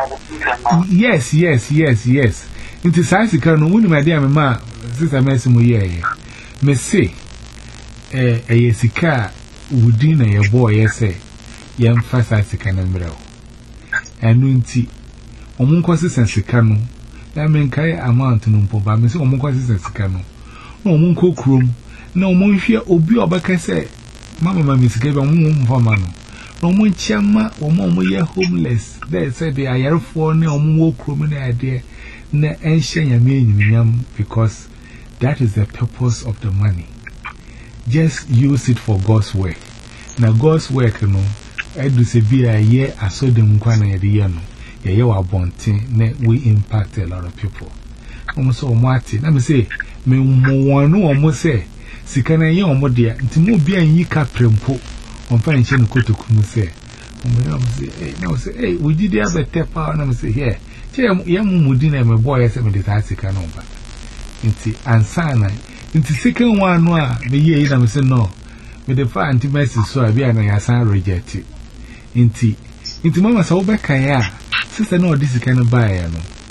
Yes, yes, yes, yes. Into science, can win my dear mamma, sister Massimo. Ye may say a yesica would dinner a boy, yes, say, young fast as a cannon bro. And Nunti, Omun consistency canoe. I mean, carry amount to Numpo, but Miss Omun consistency canoe. No moon cook room, no moon fear obi or back. I say, Mamma, Miss gave a moon for man. No moon chamma or more year homeless. They said they are for no more criminal idea, ne ancient yam because that is the purpose of the money. Just use it for God's work. Now, God's work, you know. I do say be a year, I saw them one year, no. Yeah, you are born, we impact a lot of people. Almost all Marty, let me say, me one almost say, Sikana, you are more dear, to move be a yika prempo on French and Kotokum say. Now say, hey, we did have a tap out, and I say, here, young Mudina, my boy, I said, with the Sikanova. Into Ansana, into second one, the year, I say, no. With the fire anti message, so I be an Yasan rejected. Inti, into Mamma so back I am. Sister, no, this is kind of buy.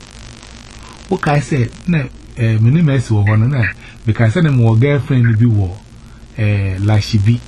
What I said, no, eh, many mess were one another because I said, more girlfriend be war, eh, like she be.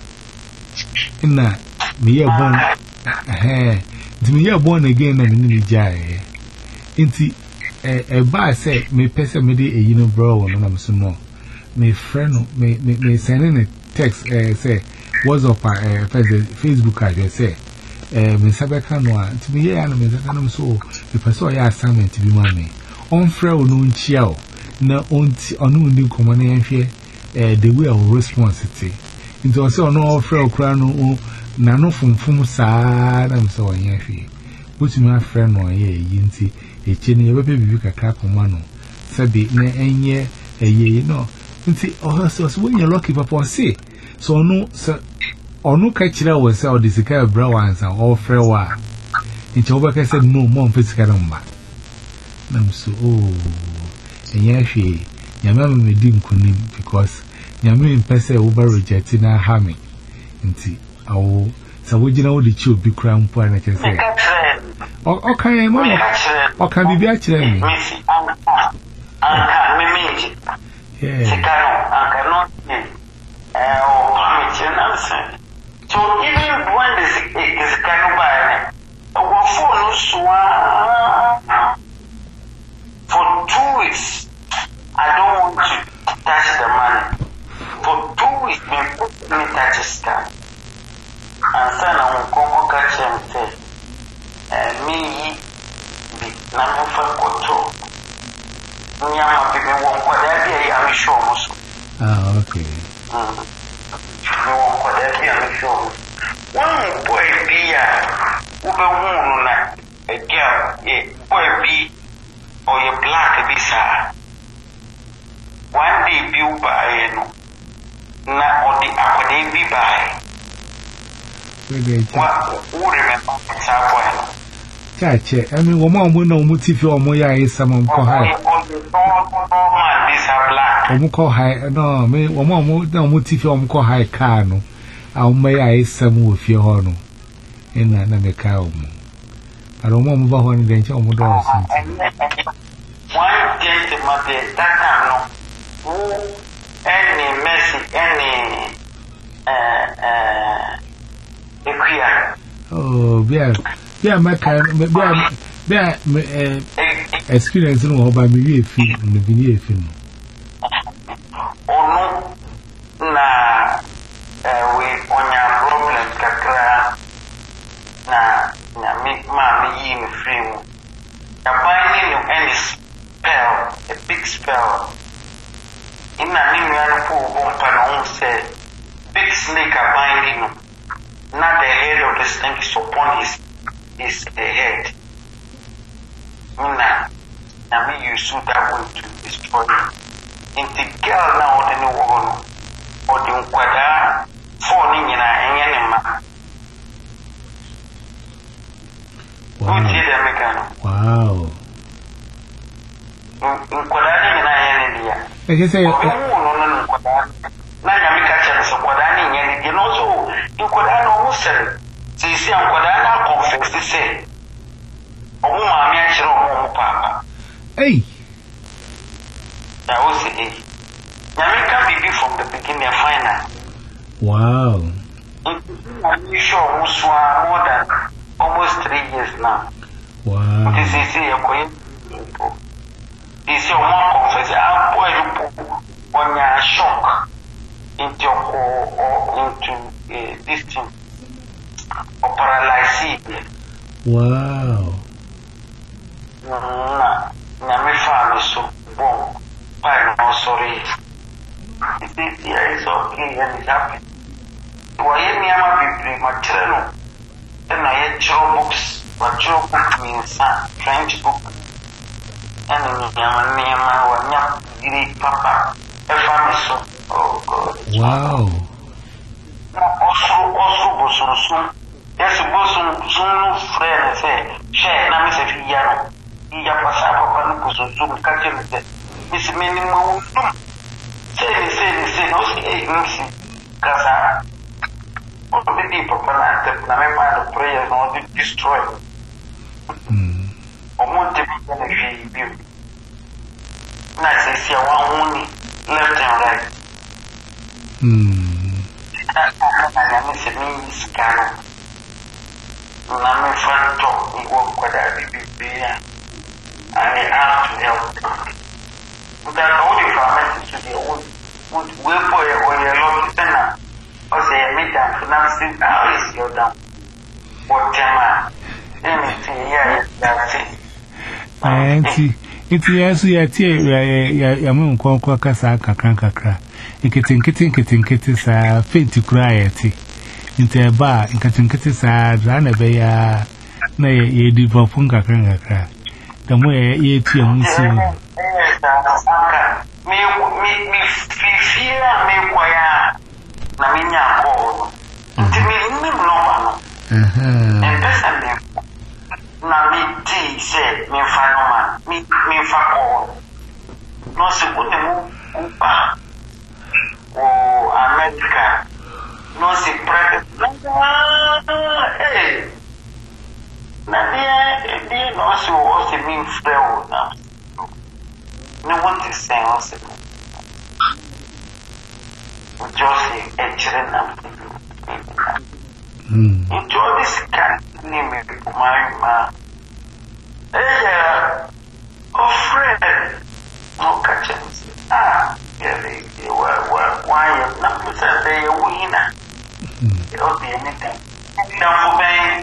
In that, me are born, eh, to me are born again and in the jay. Inti, a bar said, me person me a you know, bro, and I'm so no. My friend, me, me sending it. Text, uh, say, what's up, uh, Facebook, I just say, uh, Miss Abacano, to be here, and I'm so, if I saw your assignment to be money. On Frau no chiao, no on no new command here, the way of responsibility. It was so no Frau Crano, nano from Fum sad, I'm so in here. Put my friend on ye, Yinty, a chinny, a baby, a crack on one. Sabi, ne, and ye, a ye, no. Also, when you're lucky, Papa say, so no, sir, or no catch it was out this kind of brow answer or fair war. In Chobaka said, no more physical number. I'm so, oh, and yashi, Yamam me dim kunim because Yamin Pessa over rejecting our hammy. And see, oh, so we know the chill be crown point, I can say. Okay, Mama. Okay, be actually. Miss Anka, Anka, Mimiji. Yeah. Sikano, Anka, not me. Oh, promise, you know, so even when the Sikano by our phone swam for two weeks, I don't want to touch the money. For two weeks, me put me touch the scan. And son, I will come catch him say, me, be Namufa Koto. Nyama, people won't go there, I'm sure. Ah, okay. You won't go there, I'm sure. One boy be a woman, a girl, a boy be, or a black visa. One day, be by no. Na or the academy be by. What would remember Sapo? Chache, I mean, woman will know Mutif or Moya is some call high. Omuko high, no, me, woman would know Mutif or Muko high cano. I'll may I some with your honor in another cow. I don't want to move on the danger of Modos. One gentleman, that no, who any message, any uh, uh, oh, yeah, yeah, my kind, yeah, yeah, experience in all by me, if you in the video film. Oh, no, na, we on your problems, Kakra, na, na, make mammy in frame. A binding of any spell, a big spell. In a new pool, one say, big snake are binding. Not the head of the snake is upon his, his uh, head. Now, now me use that one to destroy him. In the girl now, the new woman, or the Unquada, falling in a enema. Wow. Unquada in a enema. I just say, Nanya catch us a Quadani, and you know, so you could have no say. See, see, I'm Quadana confess to say, oh, my natural papa. Hey, that was it. Yamika baby from the beginning of final. Wow. I'm sure Muswa more than almost three years now. Wow. This is a coin. This is your more confess. I'll boil on your shock. Into or, or into uh, this thing or paralyze it. Wow. Na na me family so bon. Why no sorry. It is here is okay and it's happy. Why me am a big material? Then I had show books. What show book means French book. And me am me am one yap great papa. A family so. Oh God. Wow. Also, also, Bosun, yes, Bosun, soon, friend, say, share, now, Miss Fiano. He has passed up on Bosun, catching the Miss Minimum. Say, say, say, no, say, Nancy, Casa. All the people, that never mind the prayers, not be destroyed. Or Monte Energy. Nice, see, one only left and right. Hmm. I miss me scan. Name front top, we walk with a baby and they have to help. That only for a message to the old would wait for a or a long dinner or say a meeting financing. How is your down? What time? Anything here, that's it. Auntie, it's yes, we are here. Yamun Conquer Casa Kakra. Inketin kitten kitten kitties are faint to cry at it. Into a bar, inketin kitties are ran a bay, nay, ye do Bopunga Kanga. The more ye to your soon. Me, me, fear, me, why, Namina, oh, to me, no, and this and Nami T said, me, Fanoman, me, me, Fako. No, so good, Upa. Oh, America. No, see, private. Hey. Nadia, dear, also was a mean frail now. No one to say also. Josie, a children. Enjoy this cat name of my ma. Eh, oh, friend, no catching. Ah, yeah, they were why not to say they are winner. It'll be anything. Now, for me.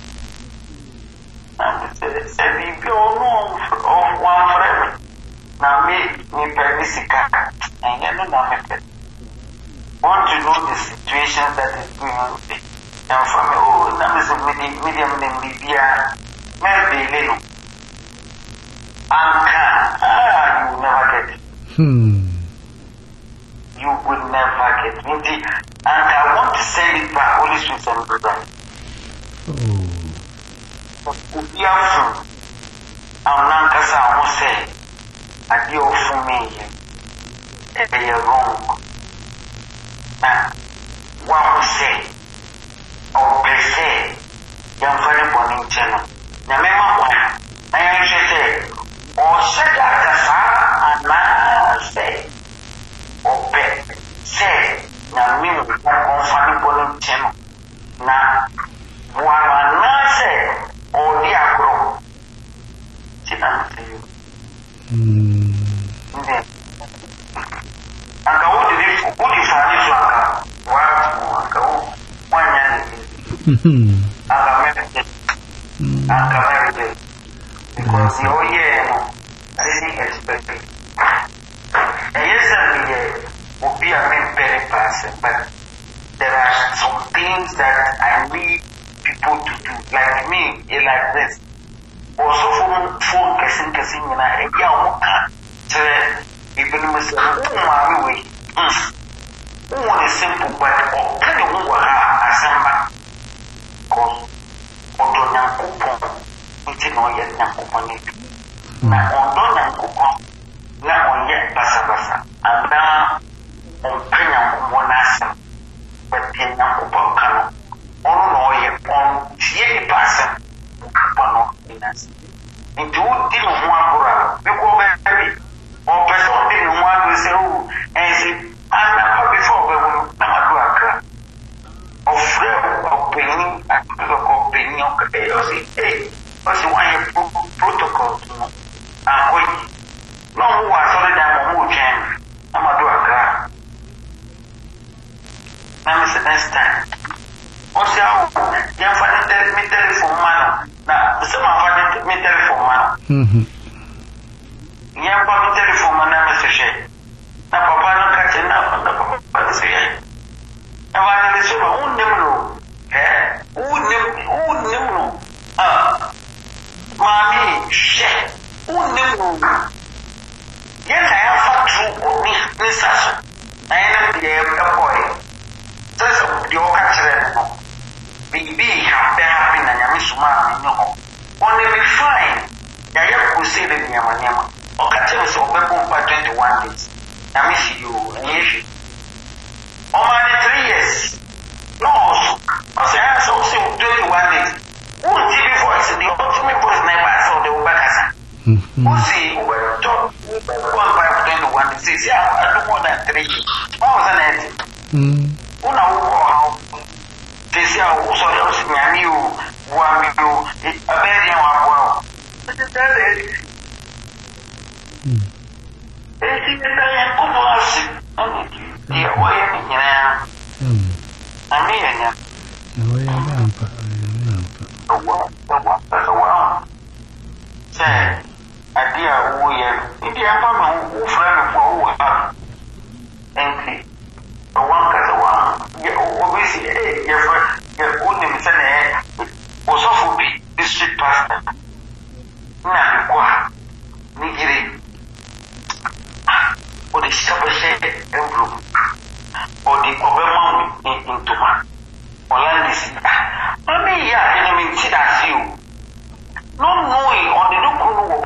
And said, if you know of one forever, now me, me, Perisica, and you know, want to know the situation that is going on. And from me, oh, now is a medium name Libya, maybe little. Anka, ah, you will never get it. Hmm. You would never get it. And I want to send it back only to some brother. Oh. Ubiafu, Amnankasa, I won't say, a deal for me. They are wrong. Now, what we say, or per se, young very born in channel. Now, remember what I should say, or said that and man say, or per se, now, me, one funny born in channel. Now, what I say. Oh, the agro. Sit down to you. Hm. And go to this, what is this like? What? Go. One year. Hm. And I'm married. Because the whole year, I didn't expect it. And yesterday, will be a very person, but there are some things that I need people to do, like me, like this. Also, phone, phone, kissing, kissing, and I can't say, even Mister Oh, way. Oh, is simple, but oh, can you move a samba? Because, although young coupon, it's no yet young coupon. Now, although young coupon, now yet bassa bassa, and now on premium one answer, but the young coupon cannot. Oh no, you on the person, one in us. Into what did one brother, you go baby, or person didn't want to say, oh, and see, I never before, but I'm a crack. Of frail opinion, opinion, hey, what's the one protocol? I'm waiting. No, who are solid and who can. I'm a do a crack. Now, it's the next time. What's your young father me telephone man? Now, some of them me telephone man. Hm. Young father telephone man, Mister Shay. Now, Papa, no catching up. No, Papa, say, I want to listen. Who never eh? Who never, who never ah, Mammy, Shay, who never yes, I have fought through or Miss Sasha. I am the boy. So, the orchestra. Baby, have been happening and I'm so mad, you know. Only be fine. I have to say the Yamanyama. Or catch us over twenty-one days. I miss you, and yes. Oh, my three years. No, I say I saw twenty-one days. Who T V voice, the ultimate voice never saw the Ubakasa. Who see, who were talk one by twenty-one days? Yeah, I do more than three. What was an end? Who know how? They say, oh, sorry, I was in you, one you, a very young well. But it's that it. It's in the day of us. Dear, why am I now? I mean, no, I am not. The one, the one, the one. Say, a dear, we are, if you have a friend for who are angry. The one that the one, you always say, your friend, your own name is an was awful be district pastor. Now, what? Nigiri. Or the Shabbat envelope. Or the Obama in Tuma. Or Landis. I mean, yeah, I mean, see that you. Not knowing on the local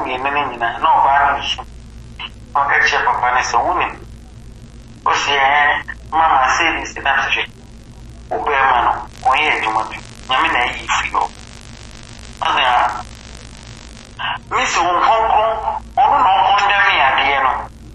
ni nini na no ba ni so o ka che papa ne so woni o se mama say this na se o be ma no o ye juma bi nyame na yi fi go ana mi so won kon ono no kon da mi ade no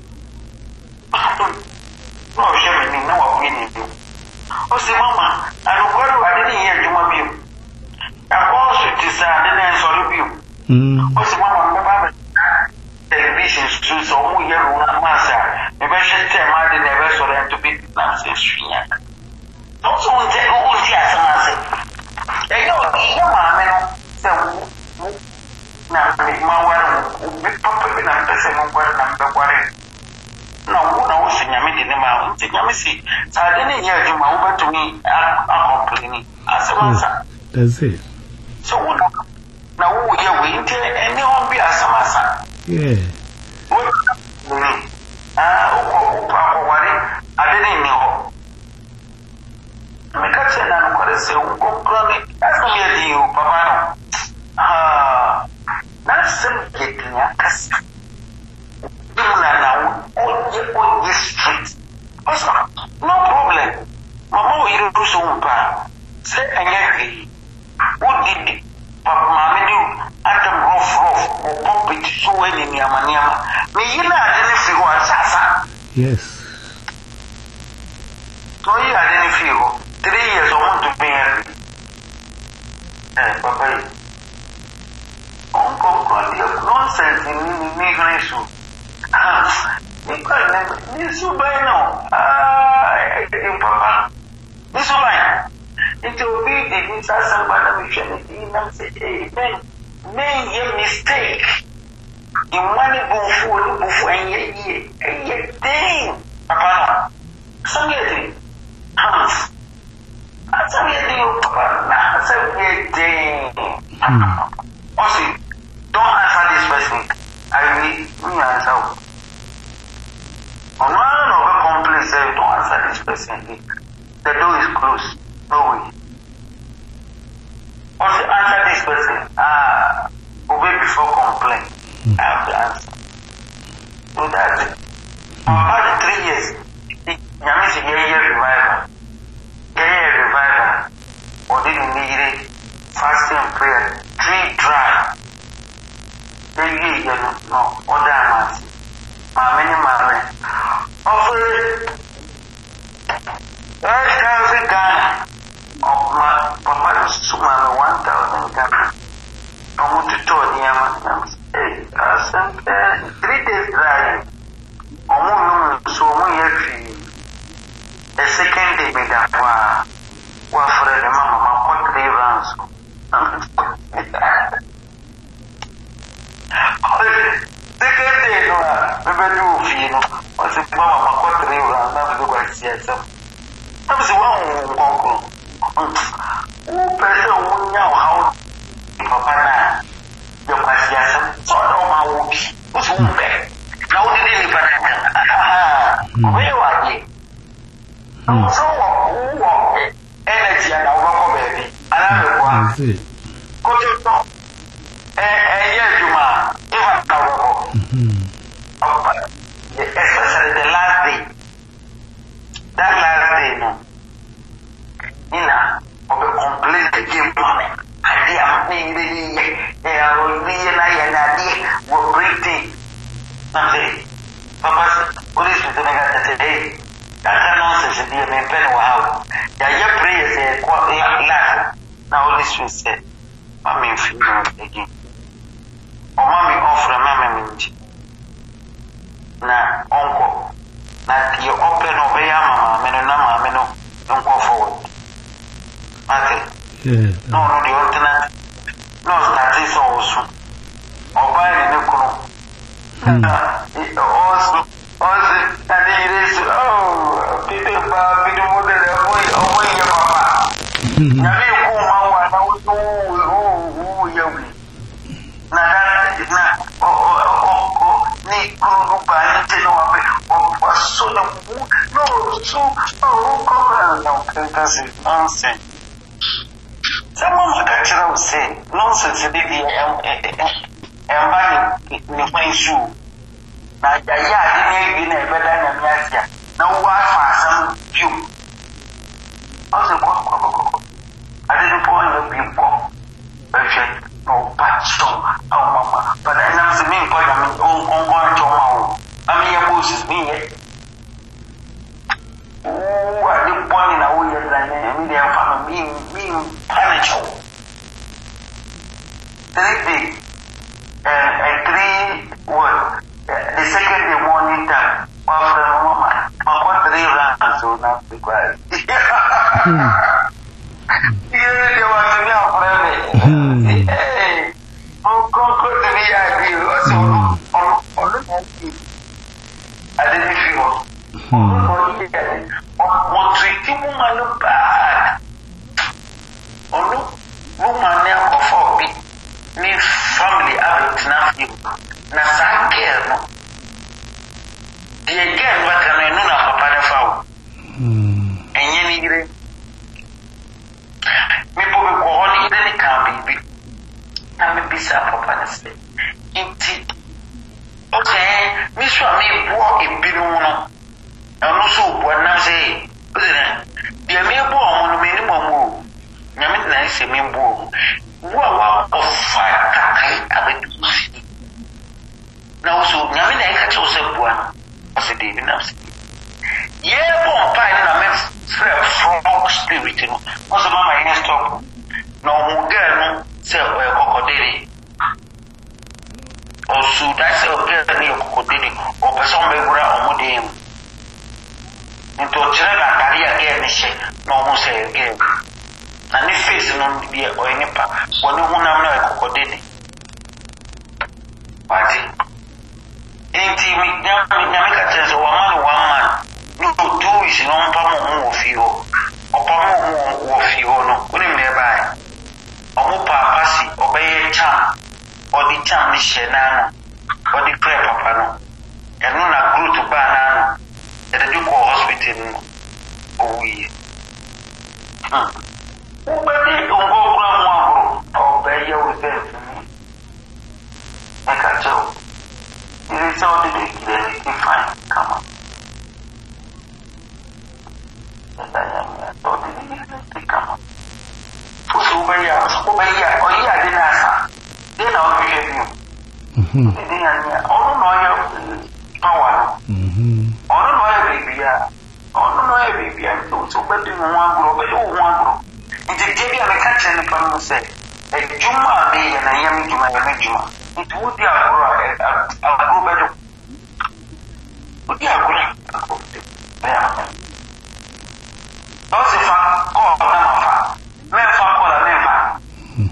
no she me ni na wa bi ni bi o se mama anu ko ro ade ni ye juma bi akọ so ti sa ade na so ro bi o se mama me ba television so so mu ye ro na ma sa me be she te ma de na be so re to bi na se shunya no so on te o ti asama se e yo ye ma me no se wu na me ma wa ro bi papa bi na pese mo gwa na mbe gware na wu na wo se nyame de ne ma nti nyame si sa de ne ye adwuma wo betumi a complain asama sa that's it so wo na wo ye we nti ene on bi asama sa yeah ah o pa ko wari ade ne ni ho me ka che na no kore se un comprone aso mi di o papa no ah na sim ke tinya kas dula na o je o je street also no problem mama o ire so un pa se anya ri o di papa mama ni atam rough rough o compete so any ni amaniama me yina ade ne fi ho asasa yes to yi ade ne fi ho three years I want to be here. Eh, papa. On comprend nonsense in immigration. Ah, because ni subai no. Ah, papa. Ni subai. It will be the visa somebody mission in and say, hey, man, man, you mistake. In money before before and ye ye ye thing. Papa. Something. Ah. That's a weird papa. That's a weird thing. Also, don't answer this person. I need me answer. Oh, no, no, no, complain, say, don't answer this person. The door is closed. No way. Also, answer this person. Ah, obey before complain. I have to answer. So that's it. About the three years, Yami's a year revival. Prayer revival, or didn't need it, fasting and prayer, tree dry. Then you get no, other ones. My many man. Offer it. First thousand Ghana. Of my papa Suma one thousand Ghana. I want to tell the Yaman. Hey, I sent three days dry. Omo so mo ye the second day made up wa for the mama ma kwa three rounds. Second day no we be do fi no o se mama ma kwa three rounds na be go see asem. Na be se wa nkonko. O pese o nya o how papa na yo kwa see asem. So no ma wo bi. O so wo be. Na wo dey ni pa na. Ah. O ye wa ye. So what energy and our baby. Another one. Coach, eh, yes, you are. Even our especially the last day. That last day, no. Ina, of a complete game plan. Idea of me, they are only an idea, were breathing. Nothing. Papa, what is the negative today? That's nonsense. The main pen wow. Yeah, your prayers are quite laugh. Now, Holy Spirit said, Mammy, feel again. Or Mammy offer a mammy. Now, uncle, that you open over Yama, Menonama, Meno, don't go forward. Nothing. No, no, the alternate. No, that is also. Or buy the new also. Also, and it is, oh, Peter Bob, Peter Mother, away, away, your papa. Now, you go, Mama, I was, oh, oh, young. Now, that is not, oh, oh, oh, oh, Nick, oh, by oh, was so, no, so, oh, oh, no, that's it, nonsense. Someone would actually say, nonsense, baby, Everybody, the way shoe. Now, the yard in a better than Yasia. No one for some few. Also, I didn't point the people. No patch, oh, mamma. But I know the main point. I mean, on one tomorrow. I mean, your boss is me. Oh, I didn't point in a way that I mean, they are found being being punished. Three days, and and three what? The second day morning time, after a woman, my what three rounds, so now be quiet. Yeah, they want to be a friend. Hey, oh, come to me, I do. So, on on the I didn't feel. On treating woman look bad. On look, woman now for me. Me family have nothing. Na care no. The again what can I know na papa na fawo. Hmm. Enye ni gire. Me po be ko honi ide ni kan bibi. Na me bisa papa na se. Inti. Okay, me so me bo ebinu no. Anu so bo na se. Ozena. Dia me bo omo no me ni mo mo. Nyame na se me bo. Wo wa ofa kakai abedu. Now, so Yamina catch yourself one. What's the day in us? Yeah, bon pine and I meant frog spirit. What's the mamma in a stop? No more girl, say, well, crocodile. Or should I say, girl, near crocodile, or person may grow on Modem? Into a general career again, no more say again. And if face no be or any part, when you want to know a crocodile. What? Inti mi nyame nyame ka tell so one man one man no do is no pa mo mo fi ho opa mo mo fi ho no oni me bai omo pa pasi obeye cham odi cham ni she na no odi pray papa no eno na grow to ba na no e dey go hospital no o wi ah o ba ni o go kura mo agro obeye we dey e ka tell. It is all the day, fine, come on. And I am all the day, come on. For so many hours, obey ya, or ya didn't answer. Then I'll be you. Then I all know your power. All know your baby, all know your baby, and so better than one group, but you one group. It's a baby of a catch and the family said, a Juma day and I am Juma and Juma. It would be a go better. Would be a good. Those if I call them, men for call a name.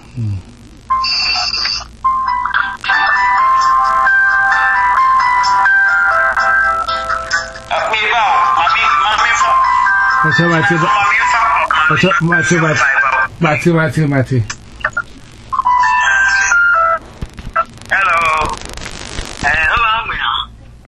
Me bow, my me for. What's your Matthew? What's your Matthew? Matthew, Matthew, Matthew.